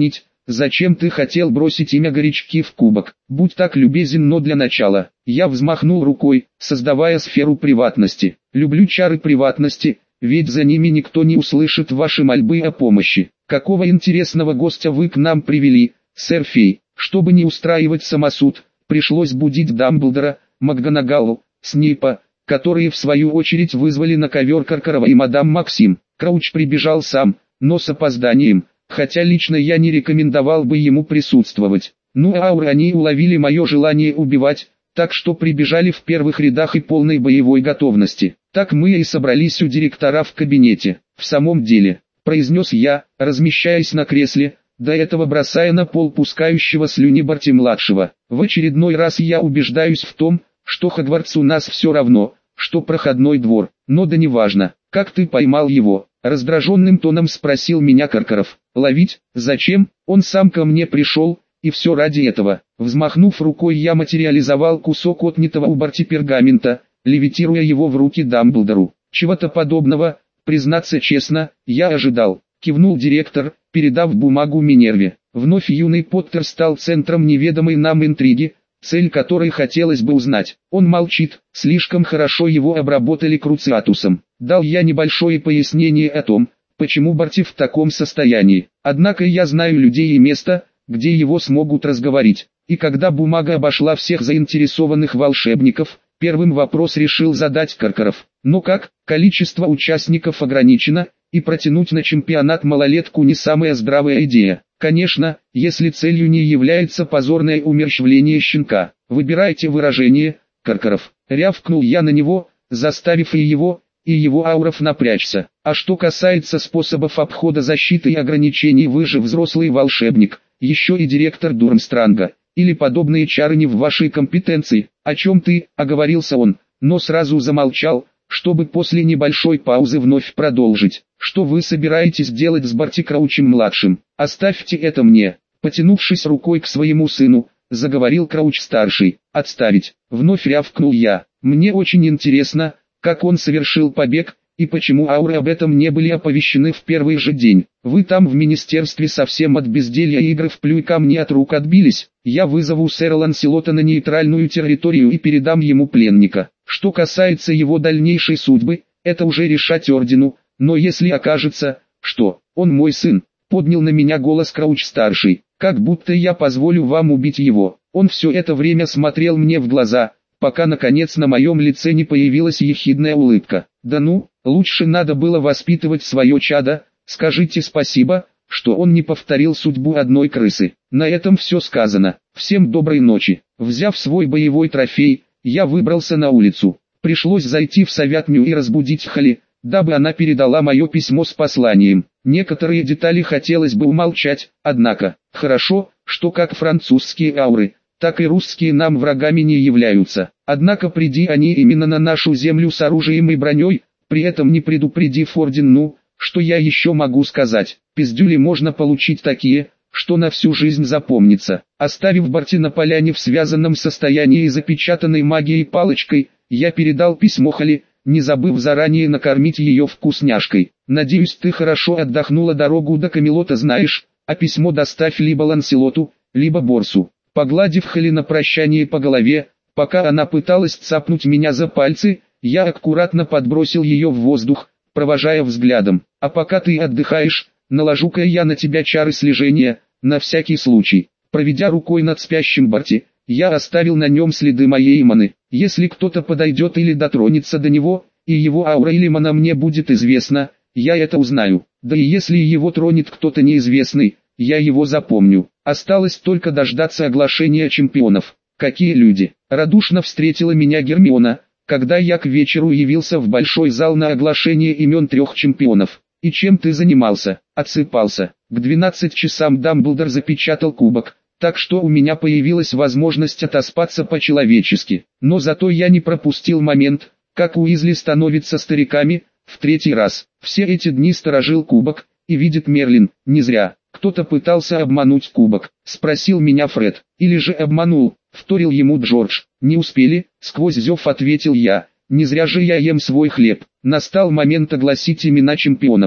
зачем ты хотел бросить имя Горячки в кубок? Будь так любезен, но для начала». Я взмахнул рукой, создавая сферу приватности. «Люблю чары приватности, ведь за ними никто не услышит ваши мольбы о помощи. Какого интересного гостя вы к нам привели, сэр Фей?» Чтобы не устраивать самосуд, пришлось будить Дамблдора, МакГонагалл, Снейпа, которые в свою очередь вызвали на ковер Каркарова и мадам Максим. Крауч прибежал сам, но с опозданием, хотя лично я не рекомендовал бы ему присутствовать. Ну а ауры они уловили мое желание убивать, так что прибежали в первых рядах и полной боевой готовности. Так мы и собрались у директора в кабинете. «В самом деле», — произнес я, размещаясь на кресле, до этого бросая на пол пускающего слюни Барти-младшего. «В очередной раз я убеждаюсь в том, что Хогвартс у нас все равно, что проходной двор, но да неважно, как ты поймал его?» Раздраженным тоном спросил меня Каркаров. «Ловить? Зачем? Он сам ко мне пришел, и все ради этого». Взмахнув рукой, я материализовал кусок отнятого у Барти пергамента, левитируя его в руки Дамблдору. «Чего-то подобного, признаться честно, я ожидал», — кивнул директор, передав бумагу Минерве. Вновь юный Поттер стал центром неведомой нам интриги, цель которой хотелось бы узнать. Он молчит, слишком хорошо его обработали Круциатусом. Дал я небольшое пояснение о том, почему Барти в таком состоянии. Однако я знаю людей и место, где его смогут разговорить. И когда бумага обошла всех заинтересованных волшебников, первым вопрос решил задать Каркаров. «Ну как, количество участников ограничено, и протянуть на чемпионат малолетку не самая здравая идея. Конечно, если целью не является позорное умерщвление щенка. Выбирайте выражение, Каркаров». Рявкнул я на него, заставив и его ауров напрячься. «А что касается способов обхода защиты и ограничений, вы же взрослый волшебник, еще и директор Дурмстранга, или подобные чары не в вашей компетенции». «О чем ты?» — оговорился он, но сразу замолчал, чтобы после небольшой паузы вновь продолжить. «Что вы собираетесь делать с Барти Краучем-младшим? Оставьте это мне». Потянувшись рукой к своему сыну, заговорил Крауч-старший. «Отставить!» — вновь рявкнул я. «Мне очень интересно, как он совершил побег, и почему ауры об этом не были оповещены в первый же день. Вы там в министерстве совсем от безделья и игр в плюй камни от рук отбились. Я вызову сэра Ланселота на нейтральную территорию и передам ему пленника. Что касается его дальнейшей судьбы, это уже решать ордену, но если окажется, что он мой сын», — поднял на меня голос Крауч-старший, «как будто я позволю вам убить его». Он все это время смотрел мне в глаза, пока наконец на моем лице не появилась ехидная улыбка. «Да ну, лучше надо было воспитывать свое чадо, скажите спасибо, что он не повторил судьбу одной крысы». На этом все сказано. Всем доброй ночи. Взяв свой боевой трофей, я выбрался на улицу. Пришлось зайти в совятню и разбудить Холли, дабы она передала мое письмо с посланием. Некоторые детали хотелось бы умолчать, однако, хорошо, что как французские ауры, так и русские нам врагами не являются. Однако приди они именно на нашу землю с оружием и броней, при этом не предупредив орден, ну, что я еще могу сказать? Пиздюли можно получить такие, что на всю жизнь запомнится. Оставив Барти на поляне в связанном состоянии и запечатанной магией палочкой, я передал письмо Холли, не забыв заранее накормить ее вкусняшкой. «Надеюсь, ты хорошо отдохнула, дорогу до Камелота знаешь, а письмо доставь либо Ланселоту, либо Борсу». Погладив Холли на прощание по голове, пока она пыталась цапнуть меня за пальцы, я аккуратно подбросил ее в воздух, провожая взглядом. «А пока ты отдыхаешь, наложу-ка я на тебя чары слежения, на всякий случай». Проведя рукой над спящим Барти, я оставил на нем следы моей маны. Если кто-то подойдет или дотронется до него, и его аура или мана мне будет известна, я это узнаю. Да и если его тронет кто-то неизвестный, я его запомню. Осталось только дождаться оглашения чемпионов. Какие люди! Радушно встретила меня Гермиона, когда я к вечеру явился в большой зал на оглашение имен 3 чемпионов. «И чем ты занимался?» «Отсыпался». К 12 часам Дамблдор запечатал кубок, так что у меня появилась возможность отоспаться по-человечески. Но зато я не пропустил момент, как Уизли становится стариками, в 3-й раз. Все эти дни сторожил кубок, и видит Мерлин, не зря. «Кто-то пытался обмануть кубок?» — спросил меня Фред. «Или же обманул?» — вторил ему Джордж. «Не успели?» — сквозь зев ответил я. «Не зря же я ем свой хлеб». Настал момент огласить имена чемпионов.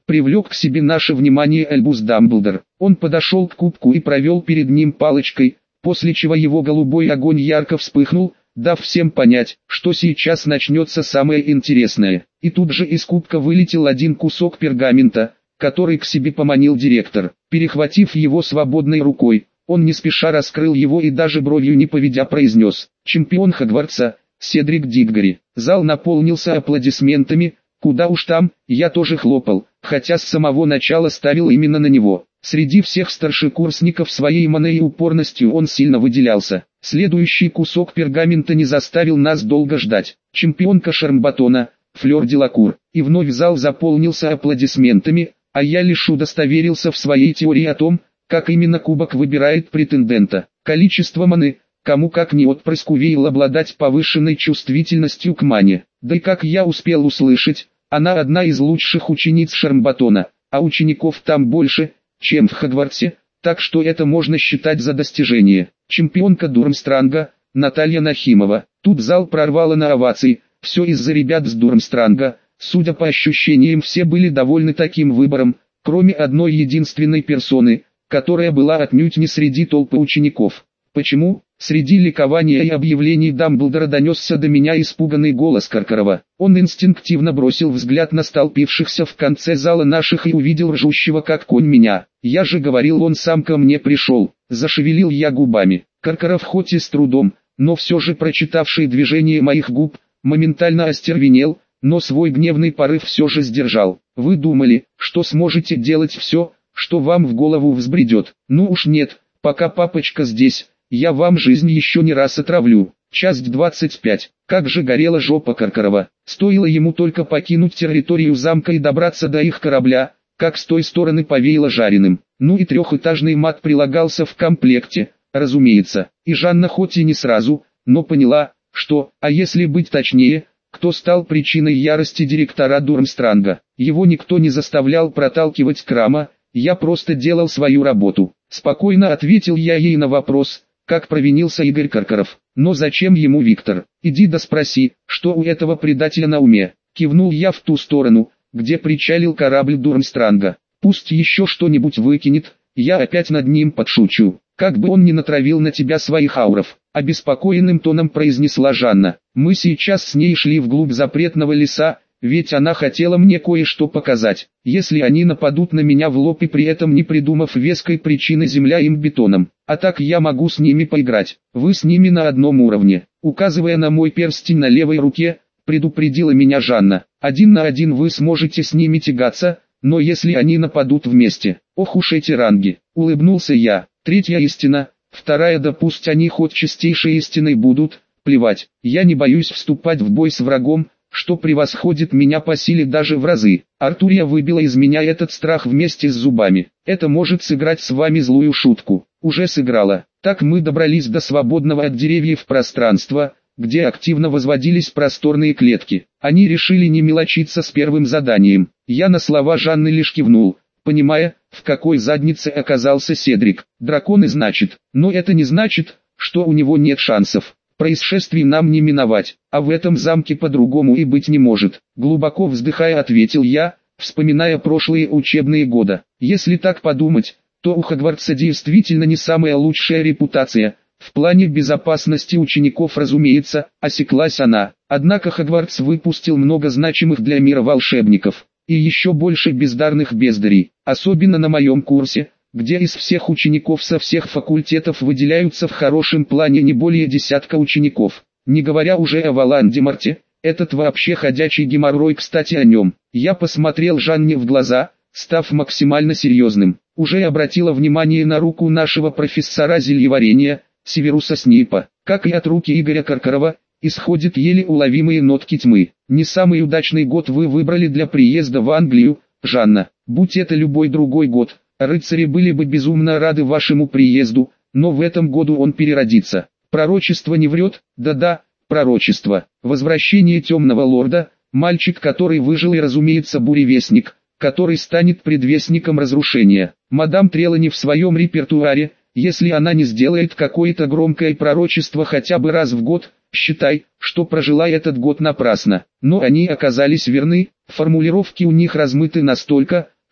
привлек к себе наше внимание Альбус Дамблдор. Он подошел к кубку и провел перед ним палочкой, после чего его голубой огонь ярко вспыхнул, дав всем понять, что сейчас начнется самое интересное. И тут же из кубка вылетел один кусок пергамента, который к себе поманил директор. Перехватив его свободной рукой, он не спеша раскрыл его и даже бровью не поведя произнес: «Чемпион Хогвартса, Седрик Диггори». Зал наполнился аплодисментами, куда уж там, я тоже хлопал, хотя с самого начала ставил именно на него. Среди всех старшекурсников своей маной и упорностью он сильно выделялся. Следующий кусок пергамента не заставил нас долго ждать. Чемпионка Шармбатона, Флёр Делакур. И вновь зал заполнился аплодисментами, а я лишь удостоверился в своей теории о том, как именно кубок выбирает претендента. Количество маны, кому как не отпрыску Вейл обладать повышенной чувствительностью к мане. Да и как я успел услышать, она одна из лучших учениц Шармбатона, а учеников там больше, чем в Хогвартсе, так что это можно считать за достижение. Чемпионка Дурмстранга, Наталья Нахимова. Тут зал прорвало на овации, все из-за ребят с Дурмстранга. Судя по ощущениям, все были довольны таким выбором, кроме одной единственной персоны, которая была отнюдь не среди толпы учеников. Почему? Среди ликования и объявлений Дамблдора донесся до меня испуганный голос Каркарова. Он инстинктивно бросил взгляд на столпившихся в конце зала наших и увидел ржущего как конь меня. Я же говорил, он сам ко мне пришел. Зашевелил я губами. Каркаров хоть и с трудом, но все же прочитавший движение моих губ, моментально остервенел, но свой гневный порыв все же сдержал. Вы думали, что сможете делать все, что вам в голову взбредет? Ну уж нет, пока папочка здесь, я вам жизнь еще не раз отравлю. Часть 25. Как же горела жопа Каркарова. Стоило ему только покинуть территорию замка и добраться до их корабля, как с той стороны повеяло жареным. Ну и трехэтажный мат прилагался в комплекте, разумеется. И Жанна хоть и не сразу, но поняла, что, а если быть точнее, кто стал причиной ярости директора Дурмстранга. Его никто не заставлял проталкивать Крама, я просто делал свою работу. Спокойно ответил я ей на вопрос, как провинился Игорь Каркаров. Но зачем ему Виктор? Иди да спроси, что у этого предателя на уме. Кивнул я в ту сторону, где причалил корабль Дурмстранга. Пусть еще что-нибудь выкинет, я опять над ним подшучу. Как бы он ни натравил на тебя своих ауров, обеспокоенным тоном произнесла Жанна. Мы сейчас с ней шли вглубь запретного леса, ведь она хотела мне кое-что показать. Если они нападут на меня в лоб и при этом не придумав веской причины, земля им бетоном. А так я могу с ними поиграть. Вы с ними на одном уровне. Указывая на мой перстень на левой руке, предупредила меня Жанна. 1 на 1 вы сможете с ними тягаться, но если они нападут вместе, ох уж эти ранги. Улыбнулся я. Третья истина, вторая, да пусть они хоть чистейшей истиной будут, плевать. Я не боюсь вступать в бой с врагом, что превосходит меня по силе даже в разы. Артурия выбила из меня этот страх вместе с зубами. Это может сыграть с вами злую шутку. Уже сыграла. Так мы добрались до свободного от деревьев пространства, где активно возводились просторные клетки. Они решили не мелочиться с первым заданием. Я на слова Жанны лишь кивнул, понимая, в какой заднице оказался Седрик. Драконы, значит, но это не значит, что у него нет шансов. Происшествий нам не миновать, а в этом замке по-другому и быть не может. Глубоко вздыхая, ответил я, вспоминая прошлые учебные годы. Если так подумать, то у Хогвартса действительно не самая лучшая репутация. В плане безопасности учеников, разумеется, осеклась она. Однако Хогвартс выпустил много значимых для мира волшебников. И еще больше бездарных бездарей, особенно на моем курсе, где из всех учеников со всех факультетов выделяются в хорошем плане не более десятка учеников. Не говоря уже о Волан-де-Морте, этот вообще ходячий геморрой. Кстати, о нем. Я посмотрел Жанне в глаза, став максимально серьезным. Уже обратила внимание на руку нашего профессора зельеварения, Северуса Снейпа, как и от руки Игоря Каркарова, исходят еле уловимые нотки тьмы. Не самый удачный год вы выбрали для приезда в Англию, Жанна. Будь это любой другой год, рыцари были бы безумно рады вашему приезду, но в этом году он переродится. Пророчество не врет, да-да, пророчество. Возвращение темного лорда, мальчик, который выжил, и, разумеется, буревестник, который станет предвестником разрушения. Мадам Трелани в своем репертуаре, если она не сделает какое-то громкое пророчество хотя бы раз в год, считай, что прожила этот год напрасно. Но они оказались верны, формулировки у них размыты настолько,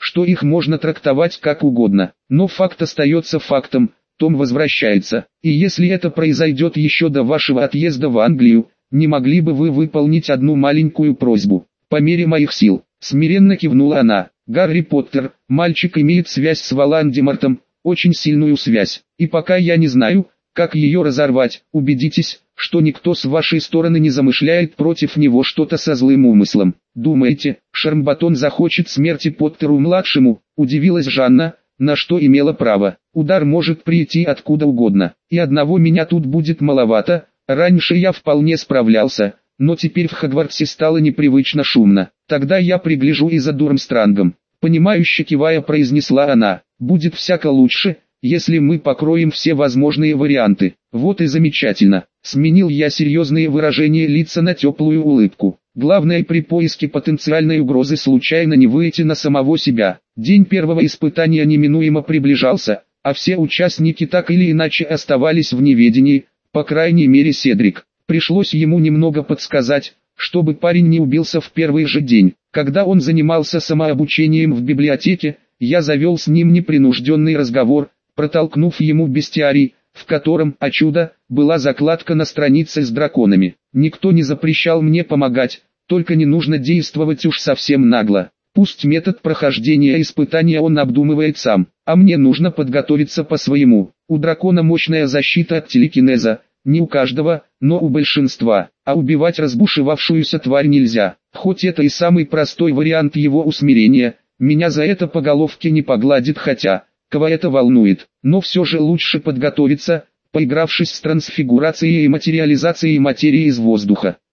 что их можно трактовать как угодно. Но факт остается фактом, Том возвращается. И если это произойдет еще до вашего отъезда в Англию, не могли бы вы выполнить одну маленькую просьбу? По мере моих сил, смиренно кивнула она. Гарри Поттер, мальчик имеет связь с Волан-де-Мортом, очень сильную связь. И пока я не знаю, как ее разорвать, убедитесь, что никто с вашей стороны не замышляет против него что-то со злым умыслом. Думаете, Шармбатон захочет смерти Поттеру-младшему? Удивилась Жанна, на что имела право. Удар может прийти откуда угодно. И одного меня тут будет маловато. Раньше я вполне справлялся, но теперь в Хогвартсе стало непривычно шумно. Тогда я пригляжу и за Дурмстрангом. Понимающе кивая произнесла она. Будет всяко лучше, если мы покроем все возможные варианты. Вот и замечательно. Сменил я серьезные выражения лица на теплую улыбку. Главное при поиске потенциальной угрозы случайно не выйти на самого себя. День первого испытания неминуемо приближался, а все участники так или иначе оставались в неведении, по крайней мере Седрик. Пришлось ему немного подсказать, чтобы парень не убился в первый же день. Когда он занимался самообучением в библиотеке, я завел с ним непринужденный разговор, протолкнув ему бестиарий, в котором, о чудо, была закладка на странице с драконами. Никто не запрещал мне помогать, только не нужно действовать уж совсем нагло. Пусть метод прохождения испытания он обдумывает сам, а мне нужно подготовиться по-своему. У дракона мощная защита от телекинеза, не у каждого, но у большинства, а убивать разбушевавшуюся тварь нельзя. Хоть это и самый простой вариант его усмирения, меня за это по головке не погладит, хотя, кого это волнует, но все же лучше подготовиться, поигравшись с трансфигурацией и материализацией материи из воздуха.